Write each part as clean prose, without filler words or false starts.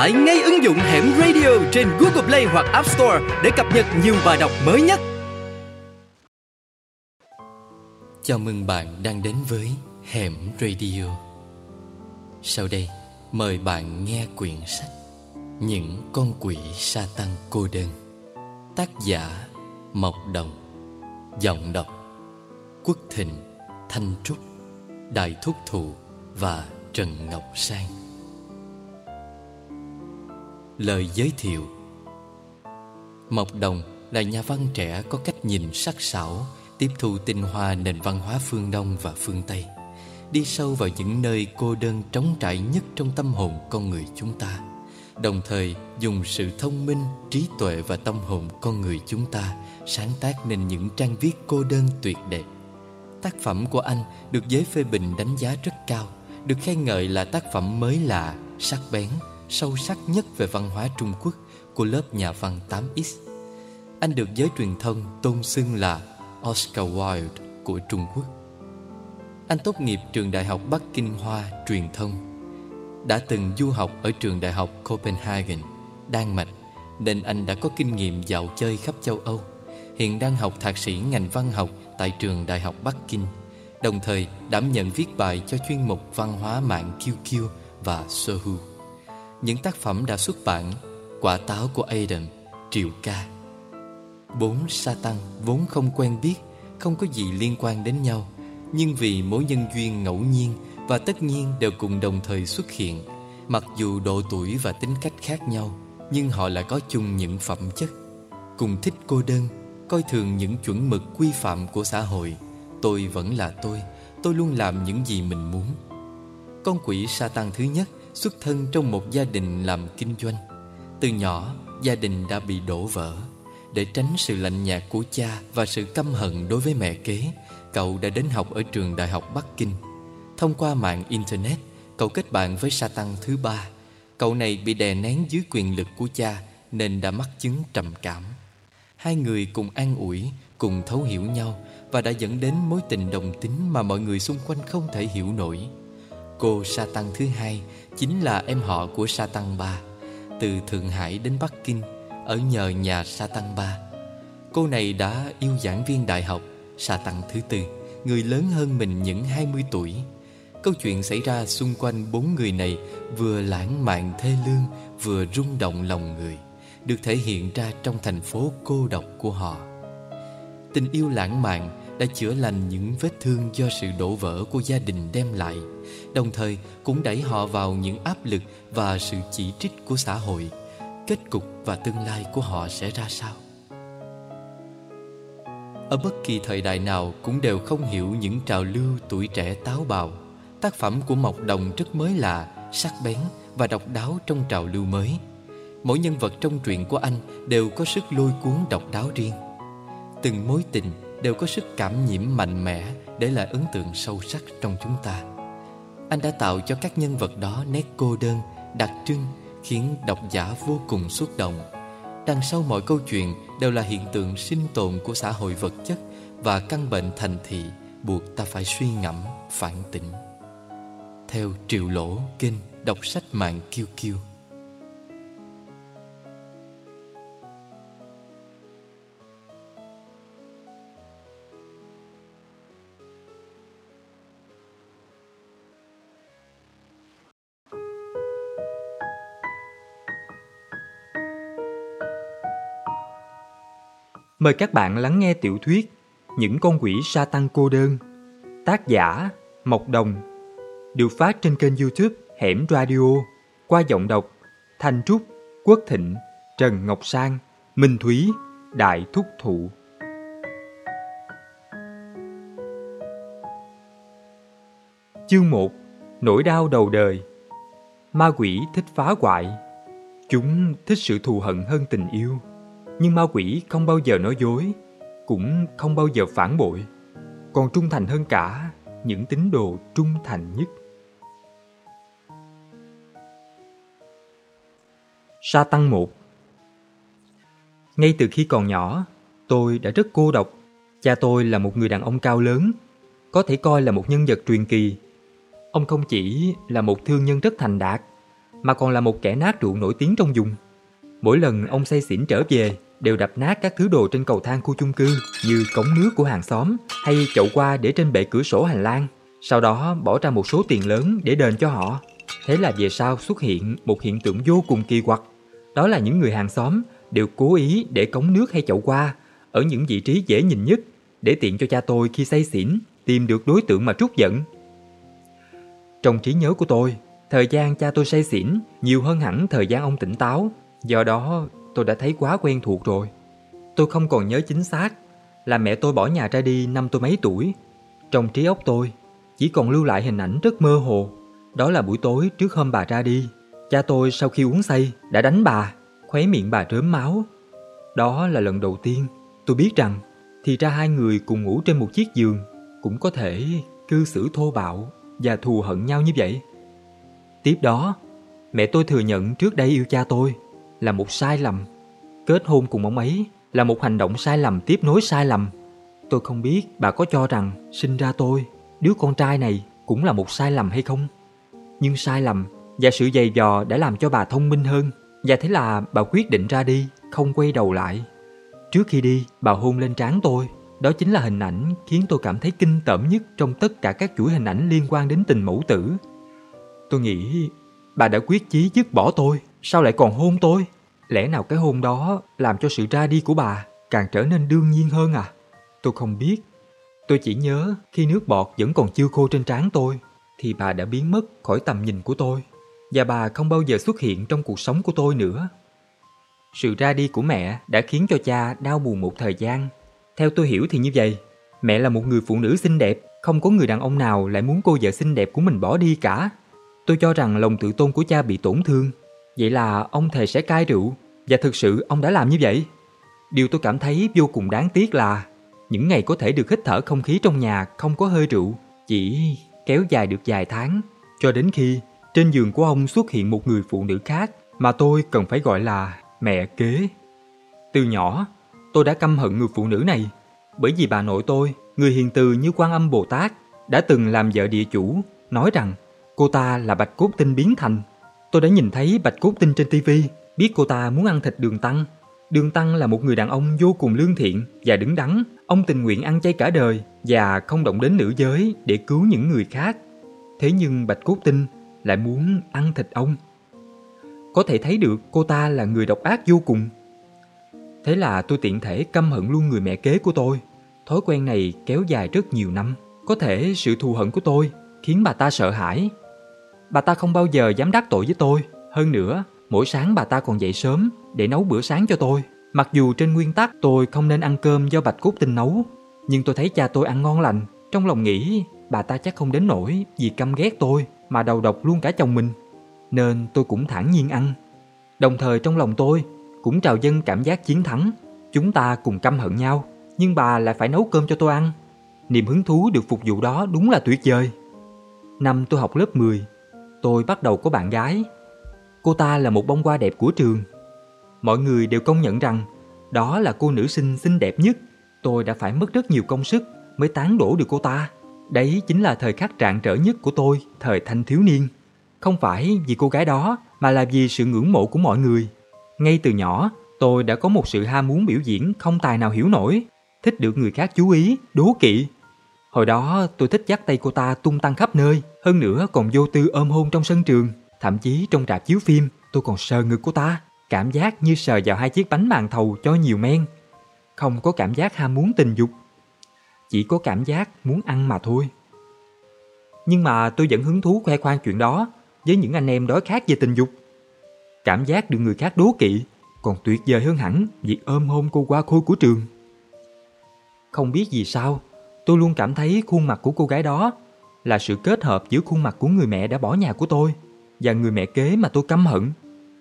Tải ngay ứng dụng Hẻm Radio trên Google Play hoặc App Store để cập nhật nhiều bài đọc mới nhất. Chào mừng bạn đang đến với Hẻm Radio. Sau đây, mời bạn nghe quyển sách Những con quỷ sa tăng cô đơn. Tác giả Mộc Đồng. Giọng đọc Quốc Thịnh, Thanh Trúc, Đại Thúc Thụ và Trần Ngọc Sang. Lời giới thiệu. Mộc Đồng là nhà văn trẻ có cách nhìn sắc sảo, tiếp thu tinh hoa nền văn hóa phương Đông và phương Tây, đi sâu vào những nơi cô đơn trống trải nhất trong tâm hồn con người chúng ta, đồng thời dùng sự thông minh, trí tuệ và tâm hồn con người chúng ta sáng tác nên những trang viết cô đơn tuyệt đẹp. Tác phẩm của anh được giới phê bình đánh giá rất cao, được khen ngợi là tác phẩm mới lạ, sắc bén, sâu sắc nhất về văn hóa Trung Quốc của lớp nhà văn 8X. Anh được giới truyền thông tôn xưng là Oscar Wilde của Trung Quốc. Anh tốt nghiệp trường đại học Bắc Kinh Hoa truyền thông, đã từng du học ở trường đại học Copenhagen, Đan Mạch, nên anh đã có kinh nghiệm dạo chơi khắp châu Âu. Hiện đang học thạc sĩ ngành văn học tại trường đại học Bắc Kinh, đồng thời đảm nhận viết bài cho chuyên mục văn hóa mạng QQ và Sohu. Những tác phẩm đã xuất bản: Quả táo của Adam, Triệu ca. 4 sa tăng vốn không quen biết, không có gì liên quan đến nhau, nhưng vì mối nhân duyên ngẫu nhiên và tất nhiên đều cùng đồng thời xuất hiện. Mặc dù độ tuổi và tính cách khác nhau, nhưng họ lại có chung những phẩm chất: cùng thích cô đơn, coi thường những chuẩn mực quy phạm của xã hội. Tôi vẫn là tôi luôn làm những gì mình muốn. Con quỷ sa tăng thứ nhất xuất thân trong một gia đình làm kinh doanh. Từ nhỏ, gia đình đã bị đổ vỡ. Để tránh sự lạnh nhạt của cha và sự căm hận đối với mẹ kế, cậu đã đến học ở trường đại học Bắc Kinh. Thông qua mạng Internet, cậu kết bạn với sa tăng thứ ba. Cậu này bị đè nén dưới quyền lực của cha nên đã mắc chứng trầm cảm. Hai người cùng an ủi, cùng thấu hiểu nhau và đã dẫn đến mối tình đồng tính mà mọi người xung quanh không thể hiểu nổi. Cô sa tăng thứ hai chính là em họ của sa tăng ba. Từ Thượng Hải đến Bắc Kinh, ở nhờ nhà sa tăng ba. Cô này đã yêu giảng viên đại học, sa tăng thứ tư, người lớn hơn mình những 20 tuổi. Câu chuyện xảy ra xung quanh 4 người này vừa lãng mạn thê lương, vừa rung động lòng người, được thể hiện ra trong thành phố cô độc của họ. Tình yêu lãng mạn đã chữa lành những vết thương do sự đổ vỡ của gia đình đem lại, đồng thời cũng đẩy họ vào những áp lực và sự chỉ trích của xã hội. Kết cục và tương lai của họ sẽ ra sao? Ở bất kỳ thời đại nào cũng đều không hiểu những trào lưu tuổi trẻ táo bạo. Tác phẩm của Mộc Đồng rất mới lạ, sắc bén và độc đáo trong trào lưu mới. Mỗi nhân vật trong truyện của anh đều có sức lôi cuốn độc đáo riêng. Từng mối tình đều có sức cảm nhiễm mạnh mẽ, để lại ấn tượng sâu sắc trong chúng ta. Anh đã tạo cho các nhân vật đó nét cô đơn, đặc trưng, khiến độc giả vô cùng xúc động. Đằng sau mọi câu chuyện đều là hiện tượng sinh tồn của xã hội vật chất và căn bệnh thành thị buộc ta phải suy ngẫm, phản tỉnh. Theo Triệu Lỗ, kênh Đọc sách mạng QQ. Mời các bạn lắng nghe tiểu thuyết Những con quỷ sa tăng cô đơn, tác giả Mộc Đồng, được phát trên kênh YouTube Hẻm Radio qua giọng đọc Thanh Trúc, Quốc Thịnh, Trần Ngọc Sang, Minh Thúy, Đại Thúc Thụ. Chương 1. Nỗi đau đầu đời. Ma quỷ thích phá hoại. Chúng thích sự thù hận hơn tình yêu. Nhưng ma quỷ không bao giờ nói dối, cũng không bao giờ phản bội, còn trung thành hơn cả những tín đồ trung thành nhất. Sa tăng 1. Ngay từ khi còn nhỏ, tôi đã rất cô độc. Cha tôi là một người đàn ông cao lớn, có thể coi là một nhân vật truyền kỳ. Ông không chỉ là một thương nhân rất thành đạt, mà còn là một kẻ nát rượu nổi tiếng trong vùng. Mỗi lần ông say xỉn trở về đều đập nát các thứ đồ trên cầu thang khu chung cư như cống nước của hàng xóm hay chậu hoa để trên bệ cửa sổ hành lang. Sau đó bỏ ra một số tiền lớn để đền cho họ. Thế là về sau xuất hiện một hiện tượng vô cùng kỳ quặc. Đó là những người hàng xóm đều cố ý để cống nước hay chậu hoa ở những vị trí dễ nhìn nhất để tiện cho cha tôi khi say xỉn tìm được đối tượng mà trút giận. Trong trí nhớ của tôi, thời gian cha tôi say xỉn nhiều hơn hẳn thời gian ông tỉnh táo. Do đó tôi đã thấy quá quen thuộc rồi. Tôi không còn nhớ chính xác là mẹ tôi bỏ nhà ra đi năm tôi mấy tuổi. Trong trí óc tôi chỉ còn lưu lại hình ảnh rất mơ hồ. Đó là buổi tối trước hôm bà ra đi. Cha tôi sau khi uống say đã đánh bà, khóe miệng bà rớm máu. Đó là lần đầu tiên tôi biết rằng thì ra hai người cùng ngủ trên một chiếc giường cũng có thể cư xử thô bạo và thù hận nhau như vậy. Tiếp đó, mẹ tôi thừa nhận trước đây yêu cha tôi là một sai lầm. Kết hôn cùng ông ấy là một hành động sai lầm tiếp nối sai lầm. Tôi không biết bà có cho rằng sinh ra tôi, đứa con trai này cũng là một sai lầm hay không. Nhưng sai lầm và sự dày dò đã làm cho bà thông minh hơn. Và thế là bà quyết định ra đi, không quay đầu lại. Trước khi đi, bà hôn lên trán tôi. Đó chính là hình ảnh khiến tôi cảm thấy kinh tởm nhất trong tất cả các chuỗi hình ảnh liên quan đến tình mẫu tử. Tôi nghĩ bà đã quyết chí dứt bỏ tôi, sao lại còn hôn tôi? Lẽ nào cái hôn đó làm cho sự ra đi của bà càng trở nên đương nhiên hơn à? Tôi không biết. Tôi chỉ nhớ khi nước bọt vẫn còn chưa khô trên trán tôi thì bà đã biến mất khỏi tầm nhìn của tôi. Và bà không bao giờ xuất hiện trong cuộc sống của tôi nữa. Sự ra đi của mẹ đã khiến cho cha đau buồn một thời gian. Theo tôi hiểu thì như vậy. Mẹ là một người phụ nữ xinh đẹp. Không có người đàn ông nào lại muốn cô vợ xinh đẹp của mình bỏ đi cả. Tôi cho rằng lòng tự tôn của cha bị tổn thương. Vậy là ông thề sẽ cai rượu. Và thực sự ông đã làm như vậy. Điều tôi cảm thấy vô cùng đáng tiếc là những ngày có thể được hít thở không khí trong nhà không có hơi rượu chỉ kéo dài được vài tháng. Cho đến khi trên giường của ông xuất hiện một người phụ nữ khác mà tôi cần phải gọi là mẹ kế. Từ nhỏ, tôi đã căm hận người phụ nữ này bởi vì bà nội tôi, người hiền từ như Quan Âm Bồ Tát, đã từng làm vợ địa chủ, nói rằng cô ta là bạch cốt tinh biến thành. Tôi đã nhìn thấy bạch cốt tinh trên TV, biết cô ta muốn ăn thịt Đường Tăng. Đường Tăng là một người đàn ông vô cùng lương thiện và đứng đắn. Ông tình nguyện ăn chay cả đời và không động đến nữ giới để cứu những người khác. Thế nhưng bạch cốt tinh lại muốn ăn thịt ông. Có thể thấy được cô ta là người độc ác vô cùng. Thế là tôi tiện thể căm hận luôn người mẹ kế của tôi. Thói quen này kéo dài rất nhiều năm. Có thể sự thù hận của tôi khiến bà ta sợ hãi. Bà ta không bao giờ dám đắc tội với tôi. Hơn nữa, mỗi sáng bà ta còn dậy sớm để nấu bữa sáng cho tôi. Mặc dù trên nguyên tắc tôi không nên ăn cơm do bạch cốt tinh nấu, nhưng tôi thấy cha tôi ăn ngon lành. Trong lòng nghĩ bà ta chắc không đến nỗi vì căm ghét tôi mà đầu độc luôn cả chồng mình. Nên tôi cũng thản nhiên ăn. Đồng thời trong lòng tôi cũng trào dâng cảm giác chiến thắng. Chúng ta cùng căm hận nhau, nhưng bà lại phải nấu cơm cho tôi ăn. Niềm hứng thú được phục vụ đó đúng là tuyệt vời. Năm tôi học lớp 10, tôi bắt đầu có bạn gái. Cô ta là một bông hoa đẹp của trường. Mọi người đều công nhận rằng đó là cô nữ sinh xinh đẹp nhất. Tôi đã phải mất rất nhiều công sức mới tán đổ được cô ta. Đấy chính là thời khắc rạng rỡ nhất của tôi thời thanh thiếu niên. Không phải vì cô gái đó mà là vì sự ngưỡng mộ của mọi người. Ngay từ nhỏ, tôi đã có một sự ham muốn biểu diễn không tài nào hiểu nổi. Thích được người khác chú ý, đố kỵ. Hồi đó tôi thích dắt tay cô ta tung tăng khắp nơi. Hơn nữa còn vô tư ôm hôn trong sân trường. Thậm chí trong rạp chiếu phim tôi còn sờ ngực cô ta. Cảm giác như sờ vào hai chiếc bánh màn thầu cho nhiều men. Không có cảm giác ham muốn tình dục, chỉ có cảm giác muốn ăn mà thôi. Nhưng mà tôi vẫn hứng thú khoe khoang chuyện đó với những anh em đói khát về tình dục. Cảm giác được người khác đố kỵ còn tuyệt vời hơn hẳn việc ôm hôn cô hoa khôi của trường. Không biết vì sao, tôi luôn cảm thấy khuôn mặt của cô gái đó là sự kết hợp giữa khuôn mặt của người mẹ đã bỏ nhà của tôi và người mẹ kế mà tôi căm hận.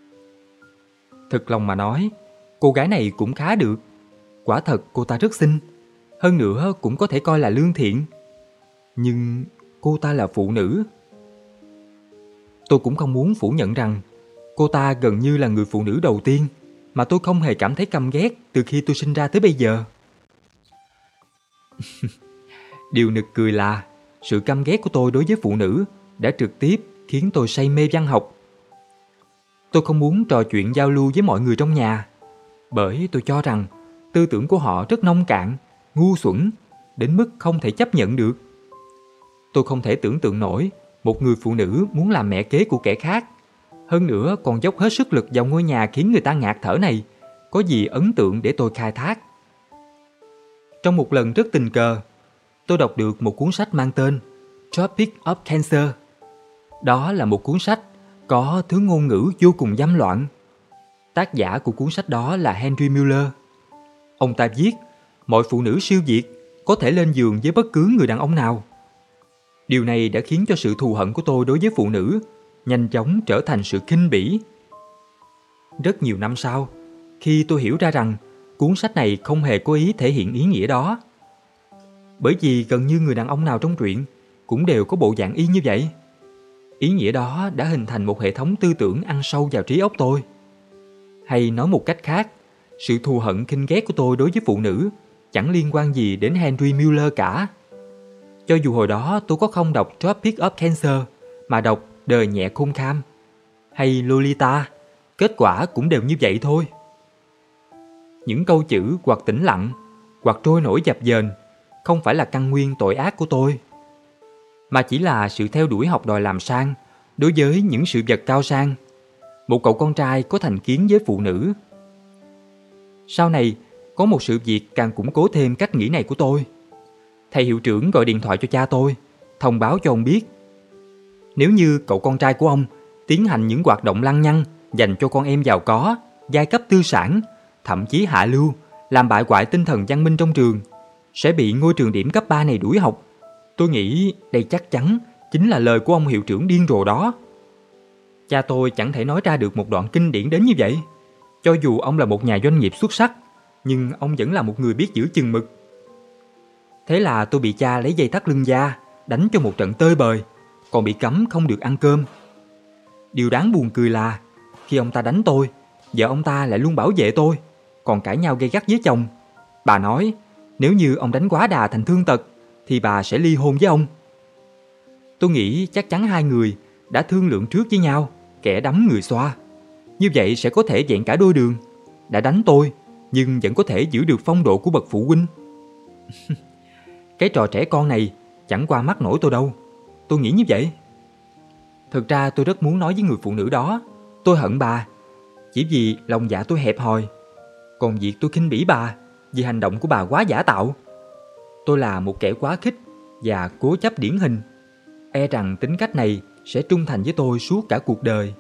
Thực lòng mà nói, cô gái này cũng khá được. Quả thật cô ta rất xinh, hơn nữa cũng có thể coi là lương thiện. Nhưng cô ta là phụ nữ. Tôi cũng không muốn phủ nhận rằng cô ta gần như là người phụ nữ đầu tiên mà tôi không hề cảm thấy căm ghét từ khi tôi sinh ra tới bây giờ. Điều nực cười là sự căm ghét của tôi đối với phụ nữ đã trực tiếp khiến tôi say mê văn học. Tôi không muốn trò chuyện giao lưu với mọi người trong nhà, bởi tôi cho rằng tư tưởng của họ rất nông cạn, ngu xuẩn, đến mức không thể chấp nhận được. Tôi không thể tưởng tượng nổi một người phụ nữ muốn làm mẹ kế của kẻ khác, hơn nữa còn dốc hết sức lực vào ngôi nhà khiến người ta ngạt thở này, có gì ấn tượng để tôi khai thác. Trong một lần rất tình cờ, tôi đọc được một cuốn sách mang tên Tropics of Cancer. Đó là một cuốn sách có thứ ngôn ngữ vô cùng dâm loạn. Tác giả của cuốn sách đó là Henry Miller. Ông ta viết mọi phụ nữ siêu việt có thể lên giường với bất cứ người đàn ông nào. Điều này đã khiến cho sự thù hận của tôi đối với phụ nữ nhanh chóng trở thành sự khinh bỉ. Rất nhiều năm sau, khi tôi hiểu ra rằng cuốn sách này không hề có ý thể hiện ý nghĩa đó, bởi vì gần như người đàn ông nào trong truyện cũng đều có bộ dạng y như vậy. Ý nghĩa đó đã hình thành một hệ thống tư tưởng ăn sâu vào trí óc tôi. Hay nói một cách khác, sự thù hận khinh ghét của tôi đối với phụ nữ chẳng liên quan gì đến Henry Miller cả. Cho dù hồi đó tôi có không đọc Tropics of Cancer mà đọc Đời nhẹ khôn kham hay Lolita, kết quả cũng đều như vậy thôi. Những câu chữ hoặc tĩnh lặng hoặc trôi nổi dập dềnh không phải là căn nguyên tội ác của tôi, mà chỉ là sự theo đuổi học đòi làm sang đối với những sự vật cao sang. Một cậu con trai có thành kiến với phụ nữ. Sau này, có một sự việc càng củng cố thêm cách nghĩ này của tôi. Thầy hiệu trưởng gọi điện thoại cho cha tôi, thông báo cho ông biết nếu như cậu con trai của ông tiến hành những hoạt động lăng nhăng dành cho con em giàu có, giai cấp tư sản, thậm chí hạ lưu, làm bại hoại tinh thần văn minh trong trường, sẽ bị ngôi trường điểm cấp 3 này đuổi học. Tôi nghĩ đây chắc chắn chính là lời của ông hiệu trưởng điên rồ đó. Cha tôi chẳng thể nói ra được một đoạn kinh điển đến như vậy. Cho dù ông là một nhà doanh nghiệp xuất sắc, nhưng ông vẫn là một người biết giữ chừng mực. Thế là tôi bị cha lấy dây thắt lưng da, đánh cho một trận tơi bời, còn bị cấm không được ăn cơm. Điều đáng buồn cười là khi ông ta đánh tôi, vợ ông ta lại luôn bảo vệ tôi, còn cãi nhau gay gắt với chồng. Bà nói nếu như ông đánh quá đà thành thương tật thì bà sẽ ly hôn với ông. Tôi nghĩ chắc chắn hai người đã thương lượng trước với nhau, kẻ đấm người xoa. Như vậy sẽ có thể vẹn cả đôi đường. Đã đánh tôi nhưng vẫn có thể giữ được phong độ của bậc phụ huynh. Cái trò trẻ con này chẳng qua mắt nổi tôi đâu. Tôi nghĩ như vậy. Thực ra tôi rất muốn nói với người phụ nữ đó tôi hận bà, chỉ vì lòng dạ tôi hẹp hòi. Còn việc tôi khinh bỉ bà vì hành động của bà quá giả tạo. Tôi là một kẻ quá khích và cố chấp điển hình. E rằng tính cách này sẽ trung thành với tôi suốt cả cuộc đời.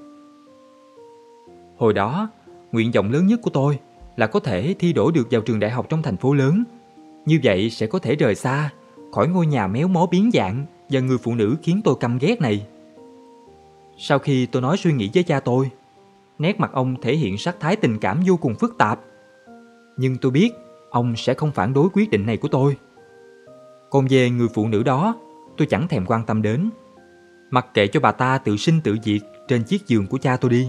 Hồi đó, nguyện vọng lớn nhất của tôi là có thể thi đỗ được vào trường đại học trong thành phố lớn. Như vậy sẽ có thể rời xa khỏi ngôi nhà méo mó biến dạng và người phụ nữ khiến tôi căm ghét này. Sau khi tôi nói suy nghĩ với cha tôi, nét mặt ông thể hiện sắc thái tình cảm vô cùng phức tạp. Nhưng tôi biết ông sẽ không phản đối quyết định này của tôi. Còn về người phụ nữ đó, tôi chẳng thèm quan tâm đến. Mặc kệ cho bà ta tự sinh tự diệt trên chiếc giường của cha tôi đi.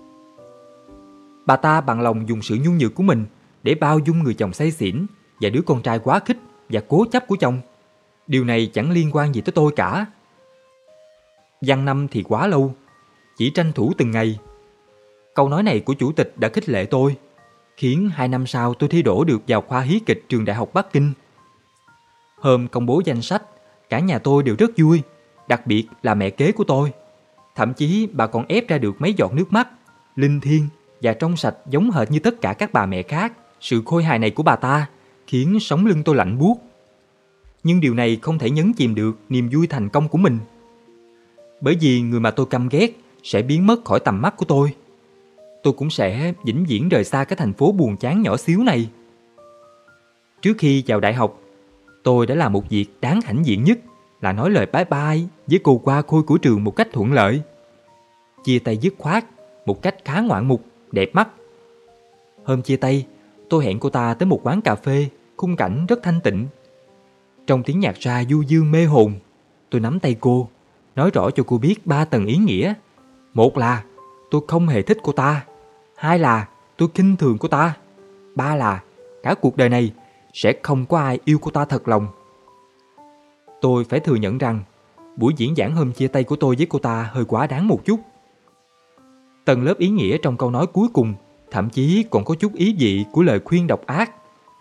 Bà ta bằng lòng dùng sự nhu nhược của mình để bao dung người chồng say xỉn và đứa con trai quá khích và cố chấp của chồng. Điều này chẳng liên quan gì tới tôi cả. Văn năm thì quá lâu, chỉ tranh thủ từng ngày. Câu nói này của chủ tịch đã khích lệ tôi, khiến 2 năm sau tôi thi đỗ được vào khoa hí kịch trường Đại học Bắc Kinh. Hôm công bố danh sách, cả nhà tôi đều rất vui, đặc biệt là mẹ kế của tôi. Thậm chí bà còn ép ra được mấy giọt nước mắt, linh thiêng và trong sạch giống hệt như tất cả các bà mẹ khác. Sự khôi hài này của bà ta khiến sống lưng tôi lạnh buốt. Nhưng điều này không thể nhấn chìm được niềm vui thành công của mình. Bởi vì người mà tôi căm ghét sẽ biến mất khỏi tầm mắt của tôi. Tôi cũng sẽ vĩnh viễn rời xa cái thành phố buồn chán nhỏ xíu này. Trước khi vào đại học, tôi đã làm một việc đáng hãnh diện nhất là nói lời bye bye với cô hoa khôi của trường một cách thuận lợi. Chia tay dứt khoát, một cách khá ngoạn mục, đẹp mắt. Hôm chia tay, tôi hẹn cô ta tới một quán cà phê, khung cảnh rất thanh tịnh. Trong tiếng nhạc ra du dương mê hồn, tôi nắm tay cô, nói rõ cho cô biết 3 tầng ý nghĩa. Một là tôi không hề thích cô ta. 2 là tôi khinh thường cô ta. 3 là cả cuộc đời này sẽ không có ai yêu cô ta thật lòng. Tôi phải thừa nhận rằng buổi diễn giảng hôm chia tay của tôi với cô ta hơi quá đáng một chút. Tầng lớp ý nghĩa trong câu nói cuối cùng thậm chí còn có chút ý vị của lời khuyên độc ác.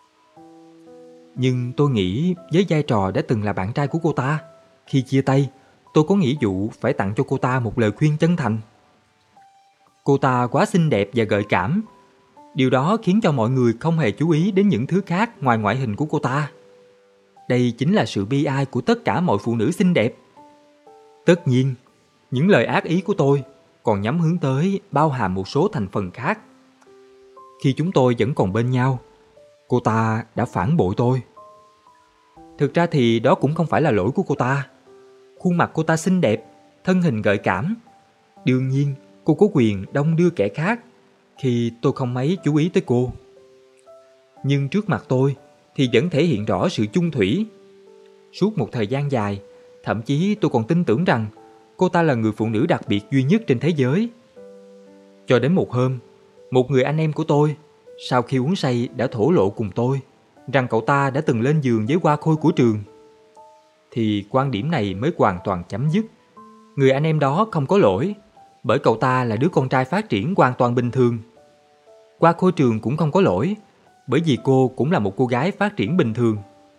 Nhưng tôi nghĩ với vai trò đã từng là bạn trai của cô ta, khi chia tay, tôi có nghĩa vụ phải tặng cho cô ta một lời khuyên chân thành. Cô ta quá xinh đẹp và gợi cảm. Điều đó khiến cho mọi người không hề chú ý đến những thứ khác ngoài ngoại hình của cô ta. Đây chính là sự bi ai của tất cả mọi phụ nữ xinh đẹp. Tất nhiên, những lời ác ý của tôi còn nhắm hướng tới bao hàm một số thành phần khác. Khi chúng tôi vẫn còn bên nhau, cô ta đã phản bội tôi. Thực ra thì đó cũng không phải là lỗi của cô ta. Khuôn mặt cô ta xinh đẹp, thân hình gợi cảm. Đương nhiên, cô có quyền đong đưa kẻ khác khi tôi không mấy chú ý tới cô. Nhưng trước mặt tôi thì vẫn thể hiện rõ sự chung thủy. Suốt một thời gian dài, thậm chí tôi còn tin tưởng rằng cô ta là người phụ nữ đặc biệt duy nhất trên thế giới. Cho đến một hôm, một người anh em của tôi, sau khi uống say đã thổ lộ cùng tôi rằng cậu ta đã từng lên giường với hoa khôi của trường. Thì quan điểm này mới hoàn toàn chấm dứt. Người anh em đó không có lỗi, bởi cậu ta là đứa con trai phát triển hoàn toàn bình thường. Hoa khôi trường cũng không có lỗi, bởi vì cô cũng là một cô gái phát triển bình thường.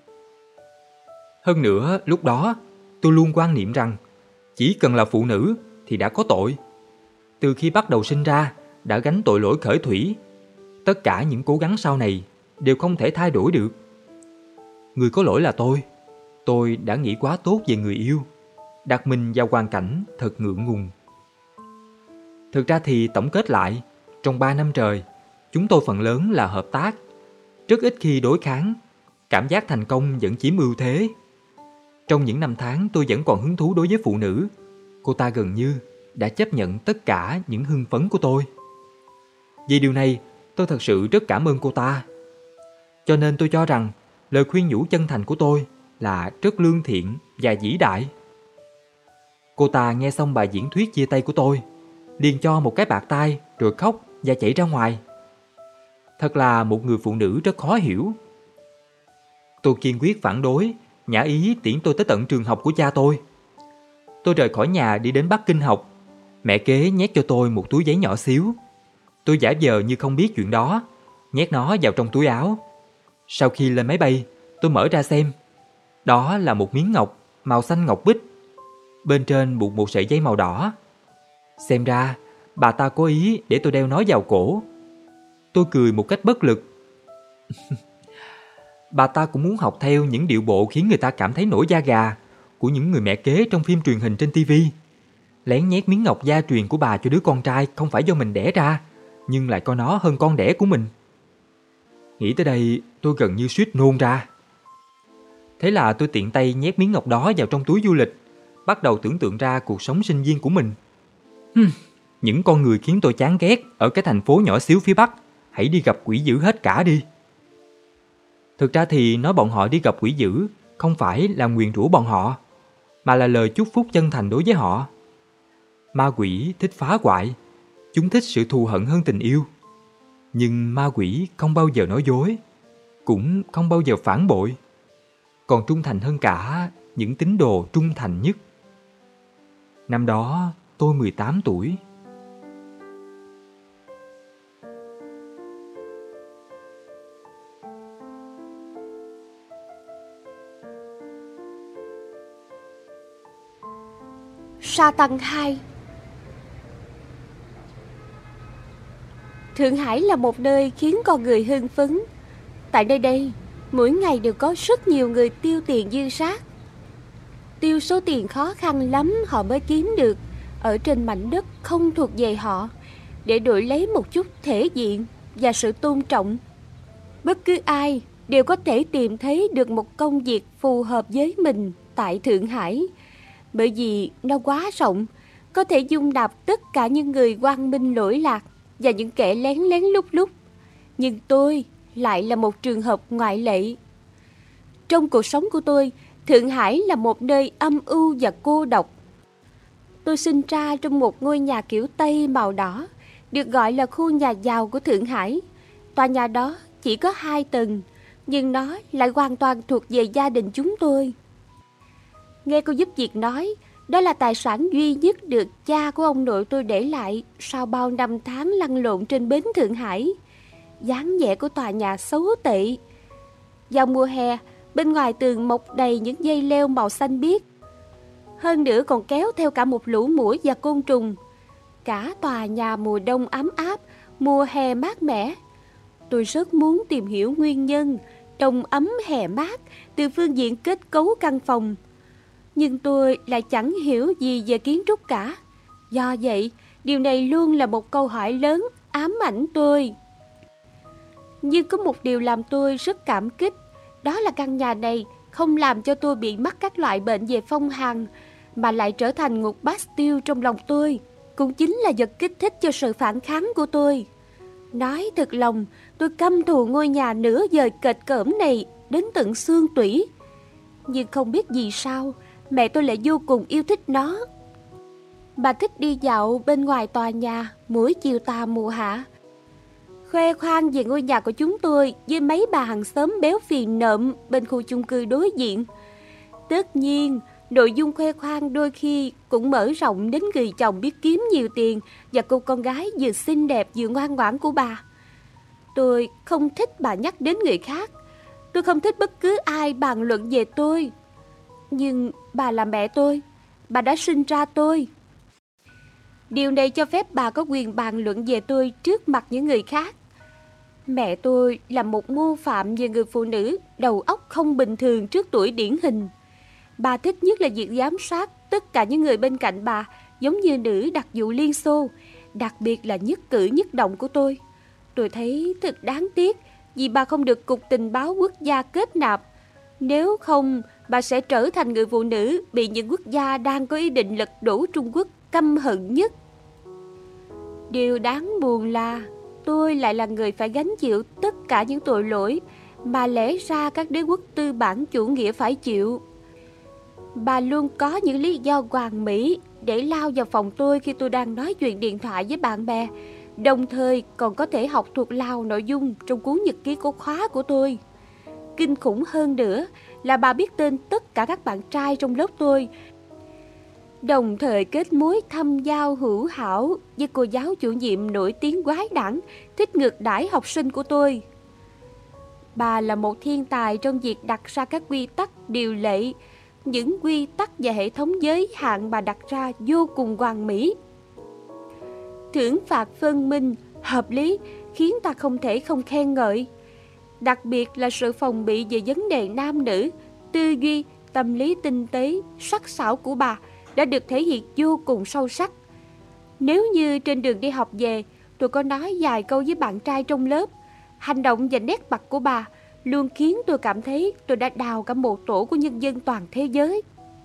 Hơn nữa, lúc đó tôi luôn quan niệm rằng chỉ cần là phụ nữ thì đã có tội. Từ khi bắt đầu sinh ra đã gánh tội lỗi khởi thủy. Tất cả những cố gắng sau này đều không thể thay đổi được. Người có lỗi là tôi. Tôi đã nghĩ quá tốt về người yêu, đặt mình vào hoàn cảnh thật ngượng ngùng. Thực ra thì tổng kết lại, trong 3 năm trời, chúng tôi phần lớn là hợp tác, rất ít khi đối kháng. Cảm giác thành công vẫn chiếm ưu thế. Trong những năm tháng tôi vẫn còn hứng thú đối với phụ nữ, cô ta gần như đã chấp nhận tất cả những hưng phấn của tôi. Vì điều này, tôi thật sự rất cảm ơn cô ta. Cho nên tôi cho rằng lời khuyên nhủ chân thành của tôi là rất lương thiện và vĩ đại. Cô ta nghe xong bài diễn thuyết chia tay của tôi, liền cho một cái bạt tai rồi khóc và chạy ra ngoài. Thật là một người phụ nữ rất khó hiểu. Tôi kiên quyết phản đối, nhã ý tiễn tôi tới tận trường học của cha tôi. Tôi rời khỏi nhà đi đến Bắc Kinh học. Mẹ kế nhét cho tôi một túi giấy nhỏ xíu. Tôi giả vờ như không biết chuyện đó, nhét nó vào trong túi áo. Sau khi lên máy bay, tôi mở ra xem. Đó là một miếng ngọc màu xanh ngọc bích. Bên trên buộc một sợi dây màu đỏ. Xem ra bà ta có ý để tôi đeo nó vào cổ. Tôi cười một cách bất lực. Bà ta cũng muốn học theo những điệu bộ khiến người ta cảm thấy nổi da gà của những người mẹ kế trong phim truyền hình trên TV. Lén nhét miếng ngọc gia truyền của bà cho đứa con trai không phải do mình đẻ ra, nhưng lại coi nó hơn con đẻ của mình. Nghĩ tới đây, tôi gần như suýt nôn ra. Thế là tôi tiện tay nhét miếng ngọc đó vào trong túi du lịch, bắt đầu tưởng tượng ra cuộc sống sinh viên của mình. Những con người khiến tôi chán ghét ở cái thành phố nhỏ xíu phía Bắc, hãy đi gặp quỷ dữ hết cả đi. Thực ra thì nói bọn họ đi gặp quỷ dữ không phải là nguyền rủa bọn họ, mà là lời chúc phúc chân thành đối với họ. Ma quỷ thích phá hoại, chúng thích sự thù hận hơn tình yêu. Nhưng ma quỷ không bao giờ nói dối, cũng không bao giờ phản bội, còn trung thành hơn cả những tín đồ trung thành nhất. Năm đó tôi 18 tuổi. Sa Tăng 2. Thượng Hải là một nơi khiến con người hưng phấn. Tại nơi đây, mỗi ngày đều có rất nhiều người tiêu tiền dư sát. Tiêu số tiền khó khăn lắm họ mới kiếm được ở trên mảnh đất không thuộc về họ, để đổi lấy một chút thể diện và sự tôn trọng. Bất cứ ai đều có thể tìm thấy được một công việc phù hợp với mình tại Thượng Hải, bởi vì nó quá rộng, có thể dung nạp tất cả những người quang minh lỗi lạc và những kẻ lén lén lút lút. Nhưng tôi lại là một trường hợp ngoại lệ. Trong cuộc sống của tôi, Thượng Hải là một nơi âm u và cô độc. Tôi sinh ra trong một ngôi nhà kiểu Tây màu đỏ, được gọi là khu nhà giàu của Thượng Hải. Tòa nhà đó chỉ có 2 tầng, nhưng nó lại hoàn toàn thuộc về gia đình chúng tôi. Nghe cô giúp việc nói, Đó là tài sản duy nhất được cha của ông nội tôi để lại sau bao năm tháng lăn lộn trên bến Thượng Hải. Dáng vẻ của tòa nhà xấu tệ. Vào mùa hè, bên ngoài tường mọc đầy những dây leo màu xanh biếc. Hơn nữa còn kéo theo cả một lũ muỗi và côn trùng. Cả tòa nhà mùa đông ấm áp, mùa hè mát mẻ. Tôi rất muốn tìm hiểu nguyên nhân đông ấm hè mát từ phương diện kết cấu căn phòng. Nhưng tôi lại chẳng hiểu gì về kiến trúc cả. Do vậy, điều này luôn là một câu hỏi lớn ám ảnh tôi. Nhưng có một điều làm tôi rất cảm kích. Đó là căn nhà này không làm cho tôi bị mắc các loại bệnh về phong hàn, mà lại trở thành một Bastille trong lòng tôi. Cũng chính là vật kích thích cho sự phản kháng của tôi. Nói thật lòng, tôi căm thù ngôi nhà nửa vời kệch cỡm này đến tận xương tủy. Nhưng không biết vì sao, mẹ tôi lại vô cùng yêu thích nó. Bà thích đi dạo bên ngoài tòa nhà mỗi chiều tà mùa hạ, khoe khoang về ngôi nhà của chúng tôi với mấy bà hàng xóm béo phì nợm bên khu chung cư đối diện. Tất nhiên, nội dung khoe khoang đôi khi cũng mở rộng đến người chồng biết kiếm nhiều tiền và cô con gái vừa xinh đẹp vừa ngoan ngoãn của bà. Tôi không thích bà nhắc đến người khác. Tôi không thích bất cứ ai bàn luận về tôi. Nhưng bà là mẹ tôi. Bà đã sinh ra tôi. Điều này cho phép bà có quyền bàn luận về tôi trước mặt những người khác. Mẹ tôi là một mô phạm về người phụ nữ đầu óc không bình thường trước tuổi điển hình. Bà thích nhất là việc giám sát tất cả những người bên cạnh bà, giống như nữ đặc vụ Liên Xô, đặc biệt là nhất cử nhất động của tôi. Tôi thấy thật đáng tiếc vì bà không được Cục Tình báo Quốc gia kết nạp. Nếu không, bà sẽ trở thành người phụ nữ bị những quốc gia đang có ý định lật đổ Trung Quốc căm hận nhất. Điều đáng buồn là tôi lại là người phải gánh chịu tất cả những tội lỗi mà lẽ ra các đế quốc tư bản chủ nghĩa phải chịu. Bà luôn có những lý do hoàn mỹ để lao vào phòng tôi khi tôi đang nói chuyện điện thoại với bạn bè, đồng thời còn có thể học thuộc lòng nội dung trong cuốn nhật ký cố khóa của tôi. Kinh khủng hơn nữa là bà biết tên tất cả các bạn trai trong lớp tôi, đồng thời kết mối thâm giao hữu hảo với cô giáo chủ nhiệm nổi tiếng quái đản, thích ngược đãi học sinh của tôi. Bà là một thiên tài trong việc đặt ra các quy tắc, điều lệ. Những quy tắc và hệ thống giới hạn bà đặt ra vô cùng hoàn mỹ. Thưởng phạt phân minh, hợp lý khiến ta không thể không khen ngợi. Đặc biệt là sự phòng bị về vấn đề nam nữ, tư duy, tâm lý tinh tế, sắc sảo của bà đã được thể hiện vô cùng sâu sắc. Nếu như trên đường đi học về, tôi có nói vài câu với bạn trai trong lớp, hành động và nét mặt của bà luôn khiến tôi cảm thấy tôi đã đào cả một tổ của nhân dân toàn thế giới.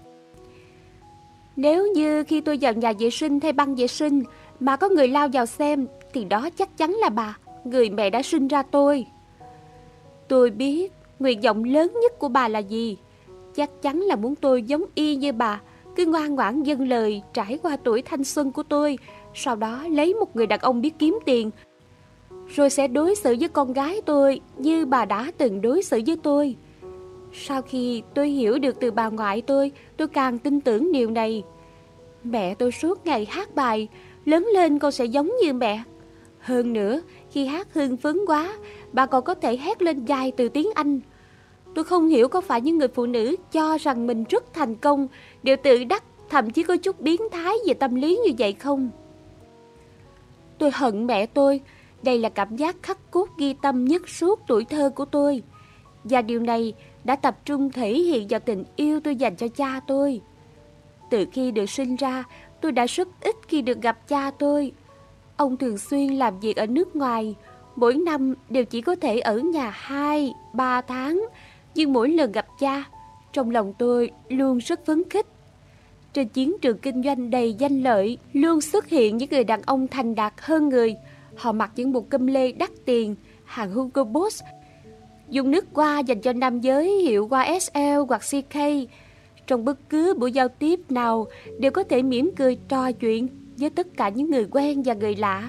Nếu như khi tôi vào nhà vệ sinh thay băng vệ sinh mà có người lao vào xem, thì đó chắc chắn là bà, người mẹ đã sinh ra tôi. Tôi biết nguyện vọng lớn nhất của bà là gì. Chắc chắn là muốn tôi giống y như bà, cứ ngoan ngoãn vâng lời trải qua tuổi thanh xuân của tôi, sau đó lấy một người đàn ông biết kiếm tiền, rồi sẽ đối xử với con gái tôi như bà đã từng đối xử với tôi. Sau khi tôi hiểu được từ bà ngoại tôi càng tin tưởng điều này. Mẹ tôi suốt ngày hát bài, lớn lên con sẽ giống như mẹ. Hơn nữa, khi hát hưng phấn quá, bà còn có thể hét lên dài từ tiếng Anh. Tôi không hiểu có phải những người phụ nữ cho rằng mình rất thành công đều tự đắc, thậm chí có chút biến thái về tâm lý như vậy không? Tôi hận mẹ tôi. Đây là cảm giác khắc cốt ghi tâm nhất suốt tuổi thơ của tôi. Và điều này đã tập trung thể hiện vào tình yêu tôi dành cho cha tôi. Từ khi được sinh ra, tôi đã rất ít khi được gặp cha tôi. Ông thường xuyên làm việc ở nước ngoài, mỗi năm đều chỉ có thể ở nhà 2-3 tháng. Nhưng mỗi lần gặp cha, trong lòng tôi luôn rất phấn khích. Trên chiến trường kinh doanh đầy danh lợi, luôn xuất hiện những người đàn ông thành đạt hơn người. Họ mặc những bộ cơm lê đắt tiền, hàng Hugo Boss, dùng nước hoa dành cho nam giới hiệu YSL hoặc CK. Trong bất cứ buổi giao tiếp nào đều có thể mỉm cười trò chuyện với tất cả những người quen và người lạ.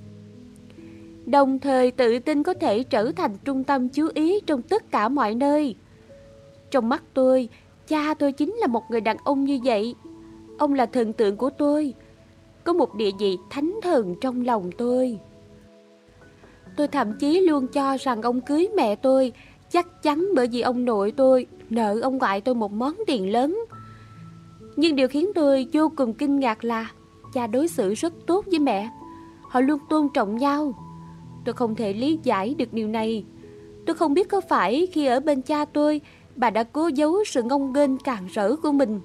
Đồng thời tự tin có thể trở thành trung tâm chú ý trong tất cả mọi nơi. Trong mắt tôi, cha tôi chính là một người đàn ông như vậy. Ông là thần tượng của tôi, có một địa vị thánh thần trong lòng tôi. Tôi thậm chí luôn cho rằng ông cưới mẹ tôi chắc chắn bởi vì ông nội tôi nợ ông ngoại tôi một món tiền lớn. Nhưng điều khiến tôi vô cùng kinh ngạc là cha đối xử rất tốt với mẹ. Họ luôn tôn trọng nhau. Tôi không thể lý giải được điều này. Tôi không biết có phải khi ở bên cha tôi, bà đã cố giấu sự ngông nghênh càn rỡ của mình.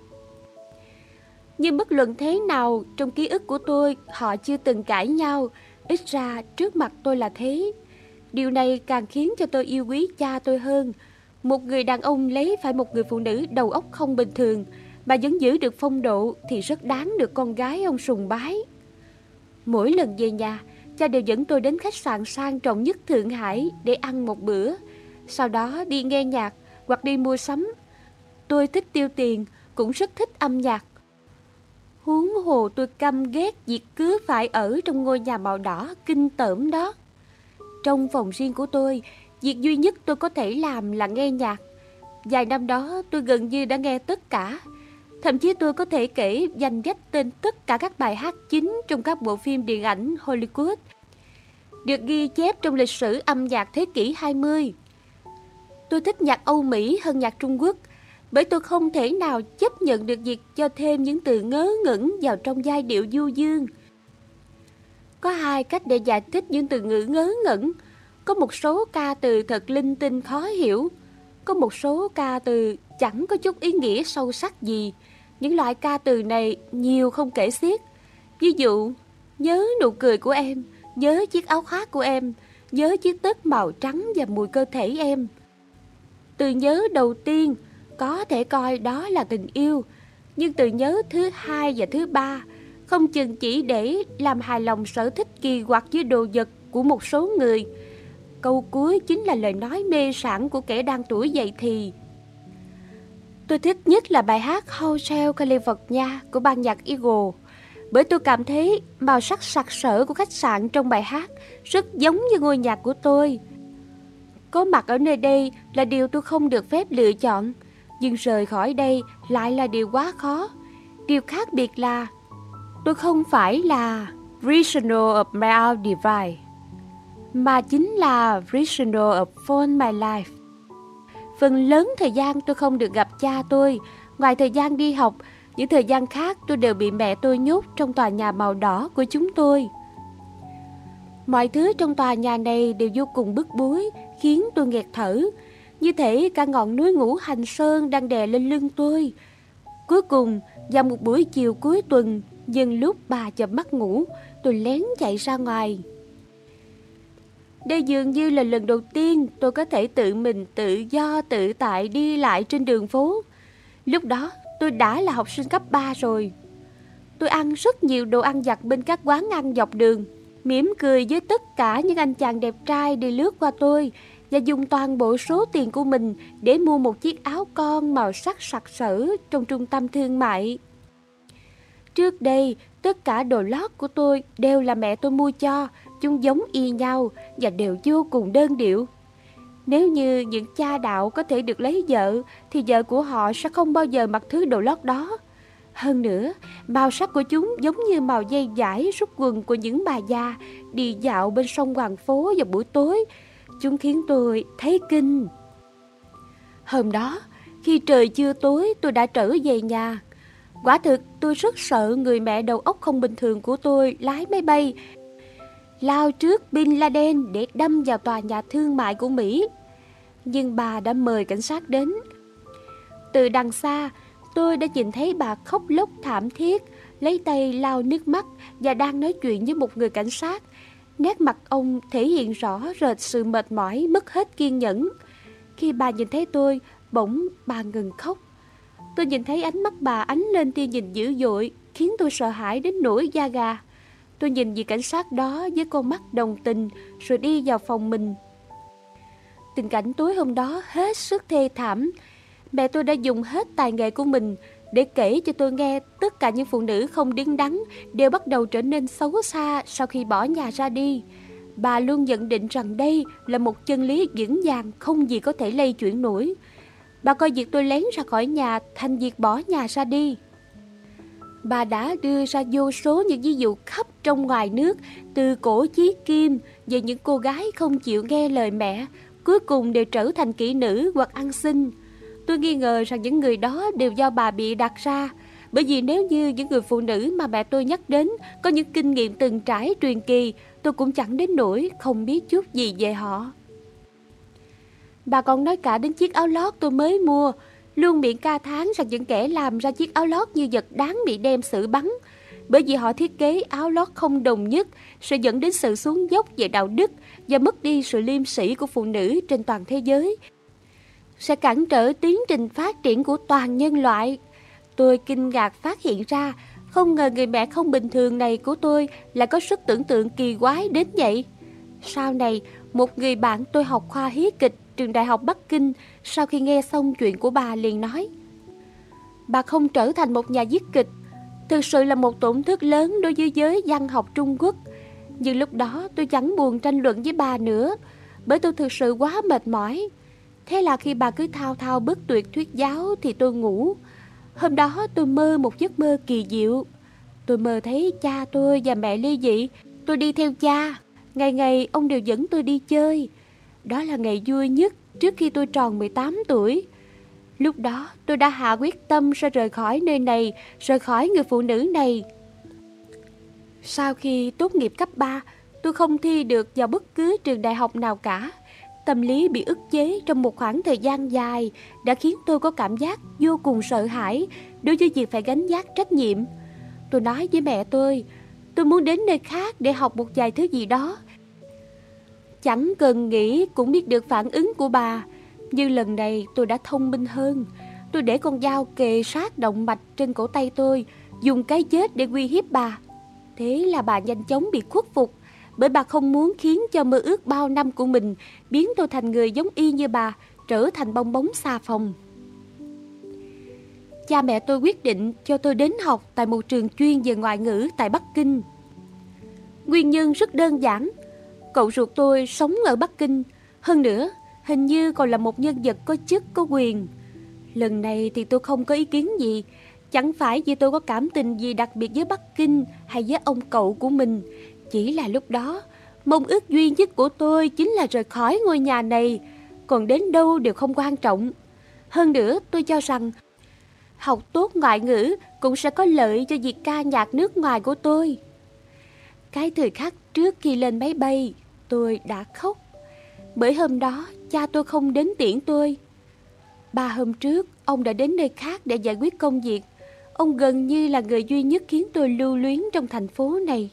Nhưng bất luận thế nào, trong ký ức của tôi, họ chưa từng cãi nhau. Ít ra trước mặt tôi là thế. Điều này càng khiến cho tôi yêu quý cha tôi hơn. Một người đàn ông lấy phải một người phụ nữ đầu óc không bình thường mà vẫn giữ được phong độ thì rất đáng được con gái ông sùng bái. Mỗi lần về nhà, cha đều dẫn tôi đến khách sạn sang trọng nhất Thượng Hải để ăn một bữa, sau đó đi nghe nhạc hoặc đi mua sắm. Tôi thích tiêu tiền, cũng rất thích âm nhạc. Huống hồ tôi căm ghét việc cứ phải ở trong ngôi nhà màu đỏ kinh tởm đó. Trong phòng riêng của tôi, việc duy nhất tôi có thể làm là nghe nhạc. Vài năm đó tôi gần như đã nghe tất cả. Thậm chí tôi có thể kể danh sách tên tất cả các bài hát chính trong các bộ phim điện ảnh Hollywood được ghi chép trong lịch sử âm nhạc thế kỷ 20. Tôi thích nhạc Âu Mỹ hơn nhạc Trung Quốc, bởi tôi không thể nào chấp nhận được việc cho thêm những từ ngớ ngẩn vào trong giai điệu du dương. Có hai cách để giải thích những từ ngữ ngớ ngẩn. Có một số ca từ thật linh tinh khó hiểu. Có một số ca từ chẳng có chút ý nghĩa sâu sắc gì. Những loại ca từ này nhiều không kể xiết. Ví dụ, nhớ nụ cười của em, nhớ chiếc áo khoác của em, nhớ chiếc tất màu trắng và mùi cơ thể em. Từ nhớ đầu tiên có thể coi đó là tình yêu, nhưng từ nhớ thứ hai và thứ ba không chừng chỉ để làm hài lòng sở thích kỳ quặc với đồ vật của một số người. Câu cuối chính là lời nói mê sảng của kẻ đang tuổi dậy thì. Tôi thích nhất là bài hát Hotel California của ban nhạc Eagle, bởi tôi cảm thấy màu sắc sặc sỡ của khách sạn trong bài hát rất giống như ngôi nhà của tôi. Có mặt ở nơi đây là điều tôi không được phép lựa chọn, nhưng rời khỏi đây lại là điều quá khó. Điều khác biệt là tôi không phải là prisoner of my own device, mà chính là prisoner of for my life. Phần lớn thời gian tôi không được gặp cha tôi. Ngoài thời gian đi học, những thời gian khác tôi đều bị mẹ tôi nhốt trong tòa nhà màu đỏ của chúng tôi. Mọi thứ trong tòa nhà này đều vô cùng bức bối, khiến tôi nghẹt thở. Như thể cả ngọn núi Ngũ Hành Sơn đang đè lên lưng tôi. Cuối cùng, vào một buổi chiều cuối tuần, nhân lúc bà chợp mắt ngủ, tôi lén chạy ra ngoài. Đây dường như là lần đầu tiên tôi có thể tự mình tự do tự tại đi lại trên đường phố. Lúc đó tôi đã là học sinh cấp 3 rồi. Tôi ăn rất nhiều đồ ăn vặt bên các quán ăn dọc đường, mỉm cười với tất cả những anh chàng đẹp trai đi lướt qua tôi, và dùng toàn bộ số tiền của mình để mua một chiếc áo con màu sắc sặc sỡ trong trung tâm thương mại. Trước đây, tất cả đồ lót của tôi đều là mẹ tôi mua cho, chúng giống y nhau và đều vô cùng đơn điệu. Nếu như những cha đạo có thể được lấy vợ, thì vợ của họ sẽ không bao giờ mặc thứ đồ lót đó. Hơn nữa, màu sắc của chúng giống như màu dây dải rút quần của những bà già đi dạo bên sông Hoàng Phố vào buổi tối. Chúng khiến tôi thấy kinh. Hôm đó, khi trời chưa tối, tôi đã trở về nhà. Quả thực tôi rất sợ người mẹ đầu óc không bình thường của tôi lái máy bay lao trước Bin Laden để đâm vào tòa nhà thương mại của Mỹ. Nhưng bà đã mời cảnh sát đến. Từ đằng xa, tôi đã nhìn thấy bà khóc lóc thảm thiết, lấy tay lau nước mắt và đang nói chuyện với một người cảnh sát. Nét mặt ông thể hiện rõ rệt sự mệt mỏi, mất hết kiên nhẫn. Khi bà nhìn thấy tôi, bỗng bà ngừng khóc. Tôi nhìn thấy ánh mắt bà ánh lên tia nhìn dữ dội, khiến tôi sợ hãi đến nổi da gà. Tôi nhìn vị cảnh sát đó với con mắt đồng tình, rồi đi vào phòng mình. Tình cảnh tối hôm đó hết sức thê thảm. Mẹ tôi đã dùng hết tài nghệ của mình để kể cho tôi nghe tất cả những phụ nữ không đứng đắn đều bắt đầu trở nên xấu xa sau khi bỏ nhà ra đi. Bà luôn nhận định rằng đây là một chân lý vững vàng không gì có thể lay chuyển nổi. Bà coi việc tôi lén ra khỏi nhà thành việc bỏ nhà ra đi. Bà đã đưa ra vô số những ví dụ khắp trong ngoài nước, từ cổ chí kim, về những cô gái không chịu nghe lời mẹ, cuối cùng đều trở thành kỹ nữ hoặc ăn xin. Tôi nghi ngờ rằng những người đó đều do bà bị đặt ra, bởi vì nếu như những người phụ nữ mà mẹ tôi nhắc đến có những kinh nghiệm từng trải truyền kỳ, tôi cũng chẳng đến nỗi không biết chút gì về họ. Bà còn nói cả đến chiếc áo lót tôi mới mua, luôn miệng ca thán rằng những kẻ làm ra chiếc áo lót như vật đáng bị đem xử bắn, bởi vì họ thiết kế áo lót không đồng nhất sẽ dẫn đến sự xuống dốc về đạo đức và mất đi sự liêm sĩ của phụ nữ trên toàn thế giới, sẽ cản trở tiến trình phát triển của toàn nhân loại. Tôi kinh ngạc phát hiện ra, không ngờ người mẹ không bình thường này của tôi lại có sức tưởng tượng kỳ quái đến vậy. Sau này, một người bạn tôi học khoa hí kịch trường Đại học Bắc Kinh, sau khi nghe xong chuyện của bà liền nói: bà không trở thành một nhà viết kịch, thực sự là một tổn thất lớn đối với giới văn học Trung Quốc. Nhưng lúc đó tôi chẳng buồn tranh luận với bà nữa, bởi tôi thực sự quá mệt mỏi. Thế là khi bà cứ thao thao bất tuyệt thuyết giáo thì tôi ngủ. Hôm đó tôi mơ một giấc mơ kỳ diệu. Tôi mơ thấy cha tôi và mẹ ly dị. Tôi đi theo cha. Ngày ngày ông đều dẫn tôi đi chơi. Đó là ngày vui nhất trước khi tôi tròn 18 tuổi. Lúc đó tôi đã hạ quyết tâm sẽ rời khỏi nơi này, rời khỏi người phụ nữ này. Sau khi tốt nghiệp cấp 3, tôi không thi được vào bất cứ trường đại học nào cả. Tâm lý bị ức chế trong một khoảng thời gian dài đã khiến tôi có cảm giác vô cùng sợ hãi đối với việc phải gánh vác trách nhiệm. Tôi nói với mẹ tôi muốn đến nơi khác để học một vài thứ gì đó. Chẳng cần nghĩ cũng biết được phản ứng của bà. Nhưng lần này tôi đã thông minh hơn. Tôi để con dao kề sát động mạch trên cổ tay tôi, dùng cái chết để uy hiếp bà. Thế là bà nhanh chóng bị khuất phục, bởi bà không muốn khiến cho mơ ước bao năm của mình biến tôi thành người giống y như bà, trở thành bong bóng xà phòng. Cha mẹ tôi quyết định cho tôi đến học tại một trường chuyên về ngoại ngữ tại Bắc Kinh. Nguyên nhân rất đơn giản. Cậu ruột tôi sống ở Bắc Kinh, hơn nữa hình như còn là một nhân vật có chức có quyền. Lần này thì tôi không có ý kiến gì. Chẳng phải vì tôi có cảm tình gì đặc biệt với Bắc Kinh hay với ông cậu của mình. Chỉ là lúc đó, mong ước duy nhất của tôi chính là rời khỏi ngôi nhà này. Còn đến đâu đều không quan trọng. Hơn nữa tôi cho rằng học tốt ngoại ngữ cũng sẽ có lợi cho việc ca nhạc nước ngoài của tôi. Cái thời khắc trước khi lên máy bay, tôi đã khóc. Bởi hôm đó cha tôi không đến tiễn tôi. 3 hôm trước ông đã đến nơi khác để giải quyết công việc. Ông gần như là người duy nhất khiến tôi lưu luyến trong thành phố này.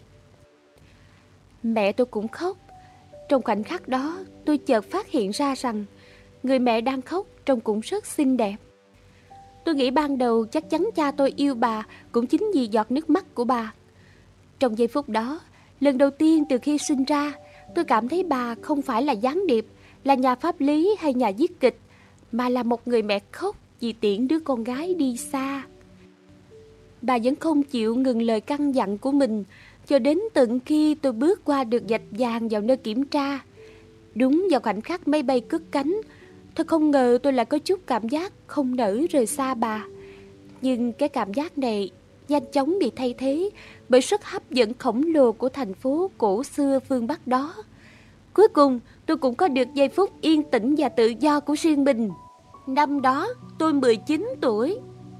Mẹ tôi cũng khóc. Trong khoảnh khắc đó tôi chợt phát hiện ra rằng người mẹ đang khóc trông cũng rất xinh đẹp. Tôi nghĩ ban đầu chắc chắn cha tôi yêu bà cũng chính vì giọt nước mắt của bà. Trong giây phút đó, lần đầu tiên từ khi sinh ra, tôi cảm thấy bà không phải là gián điệp, là nhà pháp lý hay nhà viết kịch, mà là một người mẹ khóc vì tiễn đứa con gái đi xa. Bà vẫn không chịu ngừng lời căn dặn của mình, cho đến tận khi tôi bước qua được vạch vàng vào nơi kiểm tra. Đúng vào khoảnh khắc máy bay cất cánh, tôi không ngờ tôi lại có chút cảm giác không nỡ rời xa bà. Nhưng cái cảm giác này nhanh chóng bị thay thế bởi sức hấp dẫn khổng lồ của thành phố cổ xưa phương Bắc đó. Cuối cùng tôi cũng có được giây phút yên tĩnh và tự do của riêng mình. Năm đó tôi 19 tuổi.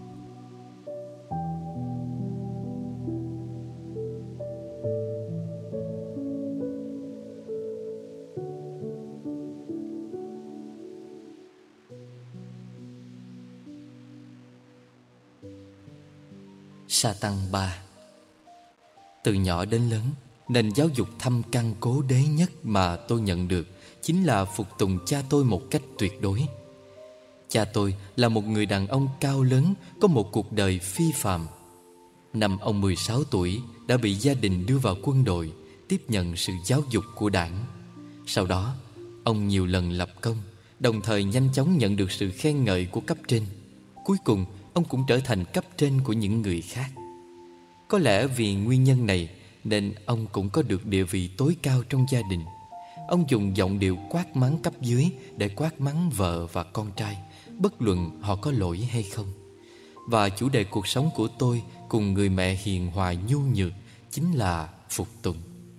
Sa Tăng 3. Từ nhỏ đến lớn, nền giáo dục thâm căn cố đế nhất mà tôi nhận được chính là phục tùng cha tôi một cách tuyệt đối. Cha tôi là một người đàn ông cao lớn, có một cuộc đời phi phàm. Năm ông 16 tuổi đã bị gia đình đưa vào quân đội, tiếp nhận sự giáo dục của đảng. Sau đó, ông nhiều lần lập công, đồng thời nhanh chóng nhận được sự khen ngợi của cấp trên. Cuối cùng, ông cũng trở thành cấp trên của những người khác. Có lẽ vì nguyên nhân này nên ông cũng có được địa vị tối cao trong gia đình. Ông dùng giọng điệu quát mắng cấp dưới để quát mắng vợ và con trai, bất luận họ có lỗi hay không. và chủ đề cuộc sống của tôi cùng người mẹ hiền hòa nhu nhược chính là phục tùng.